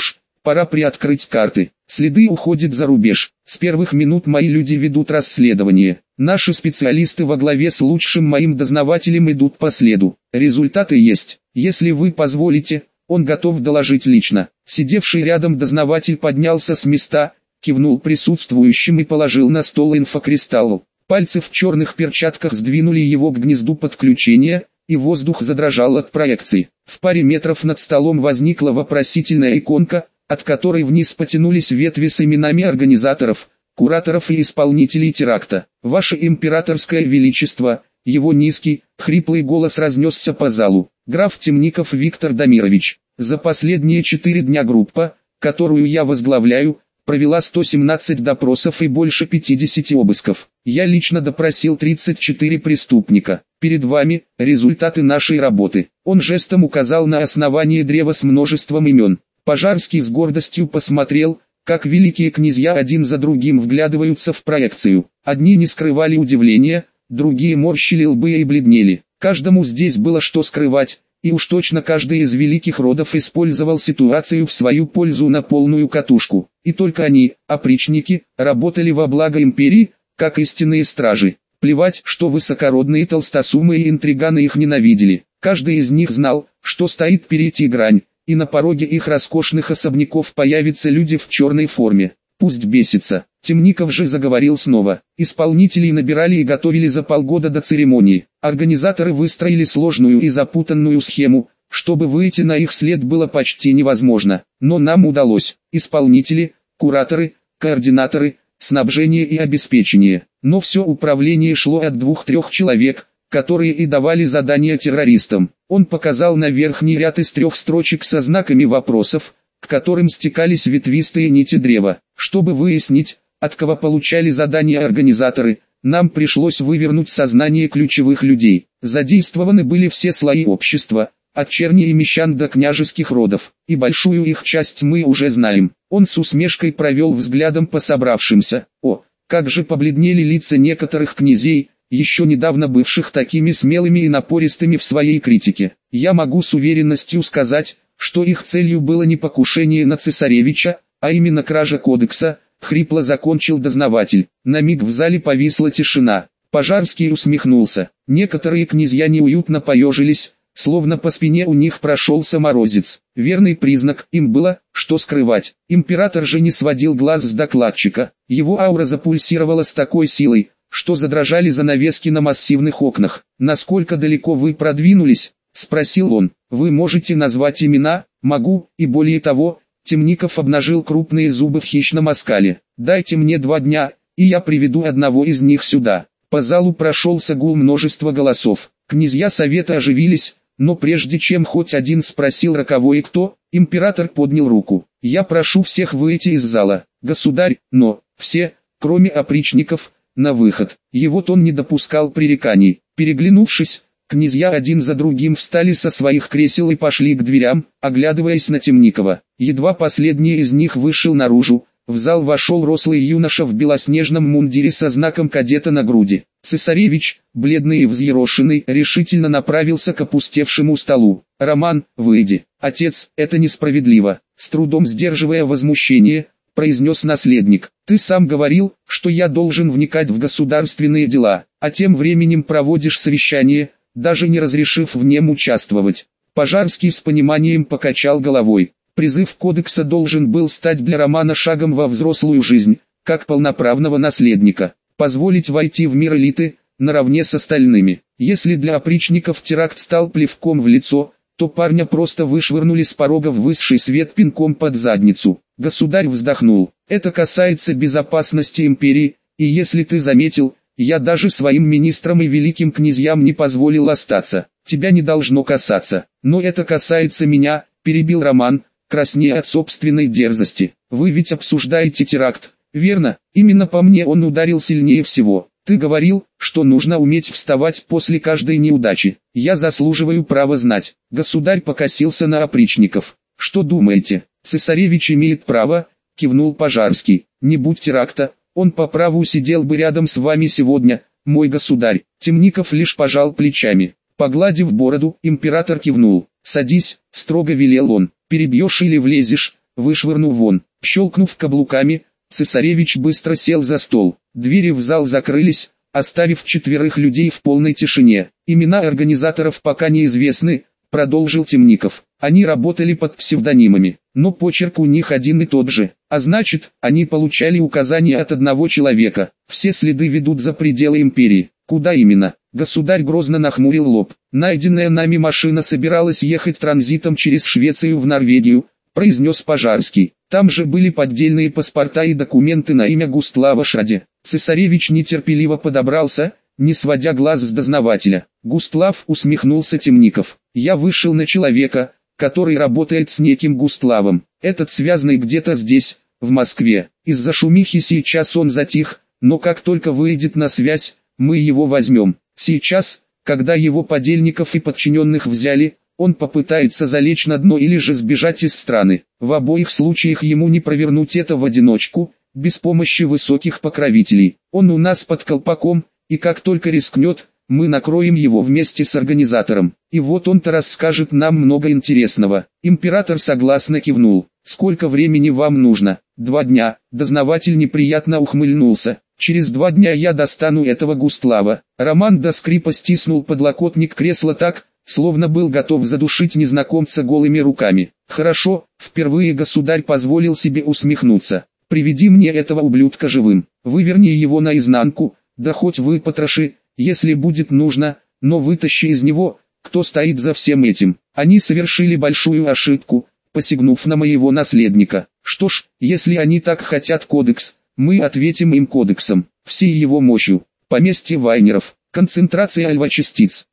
Пора приоткрыть карты. Следы уходят за рубеж. С первых минут мои люди ведут расследование. Наши специалисты во главе с лучшим моим дознавателем идут по следу. Результаты есть. Если вы позволите, он готов доложить лично. Сидевший рядом дознаватель поднялся с места, кивнул присутствующим и положил на стол инфокристалл. Пальцы в черных перчатках сдвинули его к гнезду подключения, и воздух задрожал от проекции. В паре метров над столом возникла вопросительная иконка, от которой вниз потянулись ветви с именами организаторов, кураторов и исполнителей теракта. «Ваше императорское величество», его низкий, хриплый голос разнесся по залу. «Граф Темников Виктор Дамирович, за последние 4 дня группа, которую я возглавляю, провела 117 допросов и больше 50 обысков. Я лично допросил 34 преступника. Перед вами результаты нашей работы». Он жестом указал на основание древа с множеством имен. Пожарский с гордостью посмотрел, как великие князья один за другим вглядываются в проекцию. Одни не скрывали удивления, другие морщили лбы и бледнели. Каждому здесь было что скрывать, и уж точно каждый из великих родов использовал ситуацию в свою пользу на полную катушку. И только они, опричники, работали во благо империи, как истинные стражи. Плевать, что высокородные толстосумы и интриганы их ненавидели. Каждый из них знал, что стоит перейти грань, и на пороге их роскошных особняков появятся люди в черной форме. Пусть бесится. Темников же заговорил снова. Исполнителей набирали и готовили за полгода до церемонии. Организаторы выстроили сложную и запутанную схему, чтобы выйти на их след было почти невозможно. Но нам удалось. Исполнители, кураторы, координаторы, снабжение и обеспечение. Но все управление шло от 2-3 человек, которые и давали задания террористам. Он показал на верхний ряд из 3 строчек со знаками вопросов, к которым стекались ветвистые нити древа. Чтобы выяснить, от кого получали задания организаторы, нам пришлось вывернуть сознание ключевых людей. Задействованы были все слои общества, от черни и мещан до княжеских родов, и большую их часть мы уже знаем. Он с усмешкой провел взглядом по собравшимся. О, как же побледнели лица некоторых князей, еще недавно бывших такими смелыми и напористыми в своей критике. Я могу с уверенностью сказать, что их целью было не покушение на цесаревича, а именно кража кодекса, хрипло закончил дознаватель. На миг в зале повисла тишина. Пожарский усмехнулся. Некоторые князья неуютно поежились, словно по спине у них прошелся морозец. Верный признак, им было, что скрывать. Император же не сводил глаз с докладчика. Его аура запульсировала с такой силой, что задрожали занавески на массивных окнах. «Насколько далеко вы продвинулись?» — спросил он. «Вы можете назвать имена?» «Могу, и более того». Темников обнажил крупные зубы в хищном оскале. «Дайте мне 2 дня, и я приведу одного из них сюда». По залу прошелся гул множества голосов. Князья совета оживились, но прежде чем хоть один спросил роковой кто, император поднял руку. «Я прошу всех выйти из зала, государь, но, все, кроме опричников, на выход». Его тон не допускал пререканий. Переглянувшись, князья один за другим встали со своих кресел и пошли к дверям, оглядываясь на Темникова. Едва последний из них вышел наружу, в зал вошел рослый юноша в белоснежном мундире со знаком кадета на груди. Цесаревич, бледный и взъерошенный, решительно направился к опустевшему столу. «Роман, выйди. Отец, это несправедливо», с трудом сдерживая возмущение, произнес наследник. «Ты сам говорил, что я должен вникать в государственные дела, а тем временем проводишь совещание, даже не разрешив в нем участвовать». Пожарский с пониманием покачал головой. Призыв кодекса должен был стать для Романа шагом во взрослую жизнь, как полноправного наследника. Позволить войти в мир элиты, наравне с остальными. Если для опричников теракт стал плевком в лицо, то парня просто вышвырнули с порога в высший свет пинком под задницу. Государь вздохнул. «Это касается безопасности империи, и если ты заметил, я даже своим министрам и великим князьям не позволил остаться. Тебя не должно касаться. Но это касается меня», перебил Роман, краснея от собственной дерзости. «Вы ведь обсуждаете теракт, верно? Именно по мне он ударил сильнее всего. Ты говорил, что нужно уметь вставать после каждой неудачи. Я заслуживаю права знать». Государь покосился на опричников. «Что думаете, цесаревич имеет право?» — кивнул Пожарский. «Не будь теракта, он по праву сидел бы рядом с вами сегодня, мой государь». Темников лишь пожал плечами. Погладив бороду, император кивнул. «Садись», — строго велел он. «Перебьешь или влезешь, вышвырну вон. Щелкнув каблуками, цесаревич быстро сел за стол. Двери в зал закрылись, оставив 4 людей в полной тишине. Имена организаторов пока неизвестны, продолжил Темников. Они работали под псевдонимами, но почерк у них один и тот же. А значит, они получали указания от одного человека. Все следы ведут за пределы империи. Куда именно? Государь грозно нахмурил лоб. Найденная нами машина собиралась ехать транзитом через Швецию в Норвегию, произнес Пожарский. Там же были поддельные паспорта и документы на имя Густлава Шраде. Цесаревич нетерпеливо подобрался, не сводя глаз с дознавателя. Густлав, усмехнулся Темников. Я вышел на человека, который работает с неким Густлавом. Этот связанный где-то здесь, в Москве. Из-за шумихи сейчас он затих, но как только выйдет на связь, мы его возьмем. Сейчас, когда его подельников и подчиненных взяли, он попытается залечь на дно или же сбежать из страны. В обоих случаях ему не провернуть это в одиночку, без помощи высоких покровителей. Он у нас под колпаком, и как только рискнет, мы накроем его вместе с организатором. И вот он-то расскажет нам много интересного. Император согласно кивнул. Сколько времени вам нужно? 2 дня. Дознаватель неприятно ухмыльнулся. Через 2 дня я достану этого Густлава. Роман до скрипа стиснул подлокотник кресла так, словно был готов задушить незнакомца голыми руками. Хорошо, впервые государь позволил себе усмехнуться. Приведи мне этого ублюдка живым. Выверни его наизнанку, да хоть выпотроши, если будет нужно, но вытащи из него, кто стоит за всем этим. Они совершили большую ошибку, посягнув на моего наследника. Что ж, если они так хотят кодекс, мы ответим им кодексом, всей его мощью. Поместье Вайнеров. Концентрация альфа-частиц.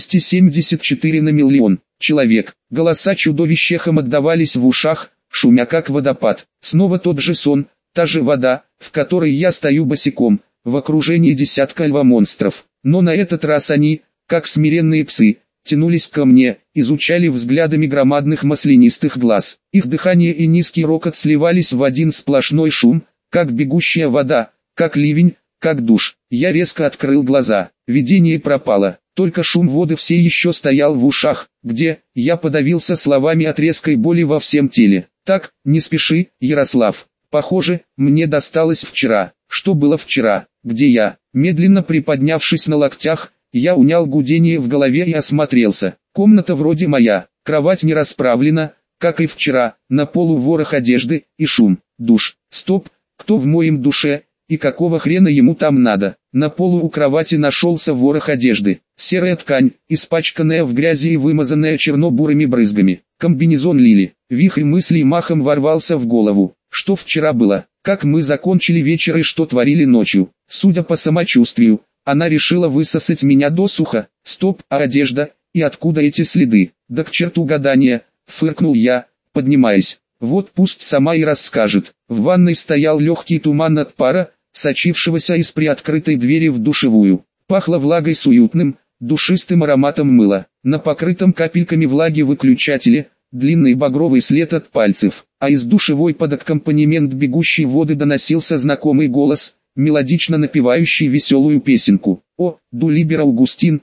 274 на миллион. Человек. Голоса чудовищ эхом отдавались в ушах, шумя как водопад. Снова тот же сон, та же вода, в которой я стою босиком, в окружении десятка альфа-монстров. Но на этот раз они, как смиренные псы, тянулись ко мне, изучали взглядами громадных маслянистых глаз. Их дыхание и низкий рокот сливались в один сплошной шум, как бегущая вода, как ливень, как душ. Я резко открыл глаза. Видение пропало. Только шум воды все еще стоял в ушах, где, я подавился словами от резкой боли во всем теле. Так, не спеши, Ярослав. Похоже, мне досталось вчера. Что было вчера? Где я? Медленно приподнявшись на локтях, я унял гудение в голове и осмотрелся. Комната вроде моя. Кровать не расправлена, как и вчера. На полу ворох одежды и шум. Душ. Стоп. Кто в моем душе? И какого хрена ему там надо? На полу у кровати нашелся ворох одежды. Серая ткань, испачканная в грязи и вымазанная черно-бурыми брызгами. Комбинезон Лили. Вихрь мыслей махом ворвался в голову. Что вчера было? Как мы закончили вечер и что творили ночью? Судя по самочувствию, она решила высосать меня досуха. Стоп, а одежда? И откуда эти следы? Да к черту гадания, фыркнул я, поднимаясь. Вот пусть сама и расскажет. В ванной стоял легкий туман от пара, сочившегося из приоткрытой двери в душевую. Пахло влагой с уютным, душистым ароматом мыла. На покрытом капельками влаги выключателе, длинный багровый след от пальцев, а из душевой под аккомпанемент бегущей воды доносился знакомый голос, мелодично напевающий веселую песенку. «О, дулибер Аугустин,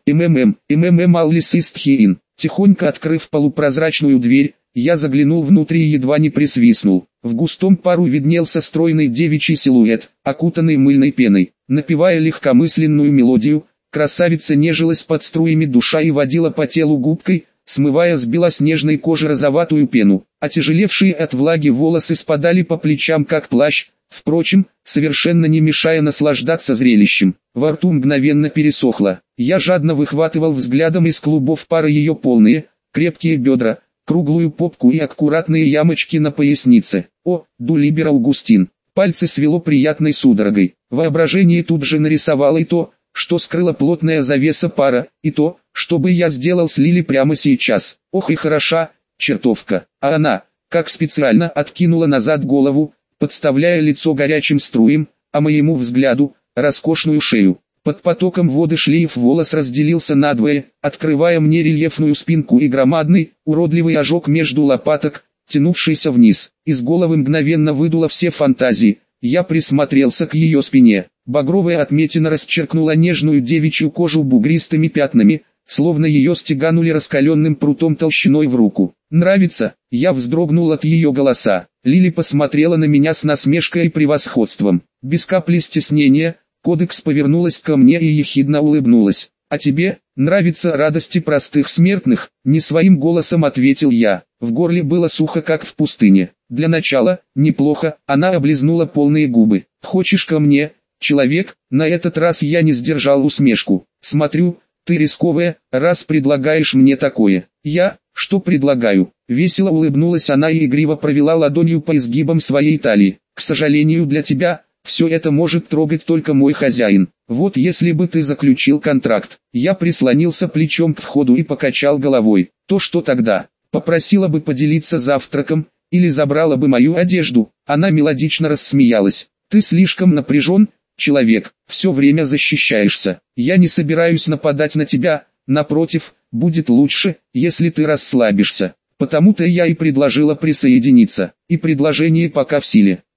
Аллис Истхиин». Тихонько открыв полупрозрачную дверь, я заглянул внутрь и едва не присвистнул. В густом пару виднелся стройный девичий силуэт, окутанный мыльной пеной. Напевая легкомысленную мелодию, красавица нежилась под струями душа и водила по телу губкой, смывая с белоснежной кожи розоватую пену. Отяжелевшие от влаги волосы спадали по плечам как плащ, впрочем, совершенно не мешая наслаждаться зрелищем. Во рту мгновенно пересохло. Я жадно выхватывал взглядом из клубов пара ее полные, крепкие бедра, круглую попку и аккуратные ямочки на пояснице. О, дулибер Аугустин. Пальцы свело приятной судорогой. Воображение тут же нарисовало и то, что скрыла плотная завеса пара, и то, что бы я сделал с Лили прямо сейчас. Ох и хороша, чертовка. А она, как специально откинула назад голову, подставляя лицо горячим струям, а моему взгляду, роскошную шею. Под потоком воды шлейф волос разделился надвое, открывая мне рельефную спинку и громадный, уродливый ожог между лопаток, тянувшийся вниз. Из головы мгновенно выдуло все фантазии. Я присмотрелся к ее спине. Багровая отметина расчеркнула нежную девичью кожу бугристыми пятнами, словно ее стеганули раскаленным прутом толщиной в руку. «Нравится?» Я вздрогнул от ее голоса. Лили посмотрела на меня с насмешкой и превосходством. Без капли стеснения, Кодекс повернулась ко мне и ехидно улыбнулась. «А тебе нравятся радости простых смертных?» — не своим голосом ответил я. В горле было сухо, как в пустыне. Для начала, неплохо, она облизнула полные губы. «Хочешь ко мне, человек?» На этот раз я не сдержал усмешку. «Смотрю, ты рисковая, раз предлагаешь мне такое». «Я? Что предлагаю?» Весело улыбнулась она и игриво провела ладонью по изгибам своей талии. «К сожалению для тебя, все это может трогать только мой хозяин. Вот если бы ты заключил контракт». Я прислонился плечом к входу и покачал головой. «То что тогда? Попросила бы поделиться завтраком, или забрала бы мою одежду?» Она мелодично рассмеялась. «Ты слишком напряжен, человек, все время защищаешься. Я не собираюсь нападать на тебя, напротив, будет лучше, если ты расслабишься. Потому-то я и предложила присоединиться, и предложение пока в силе».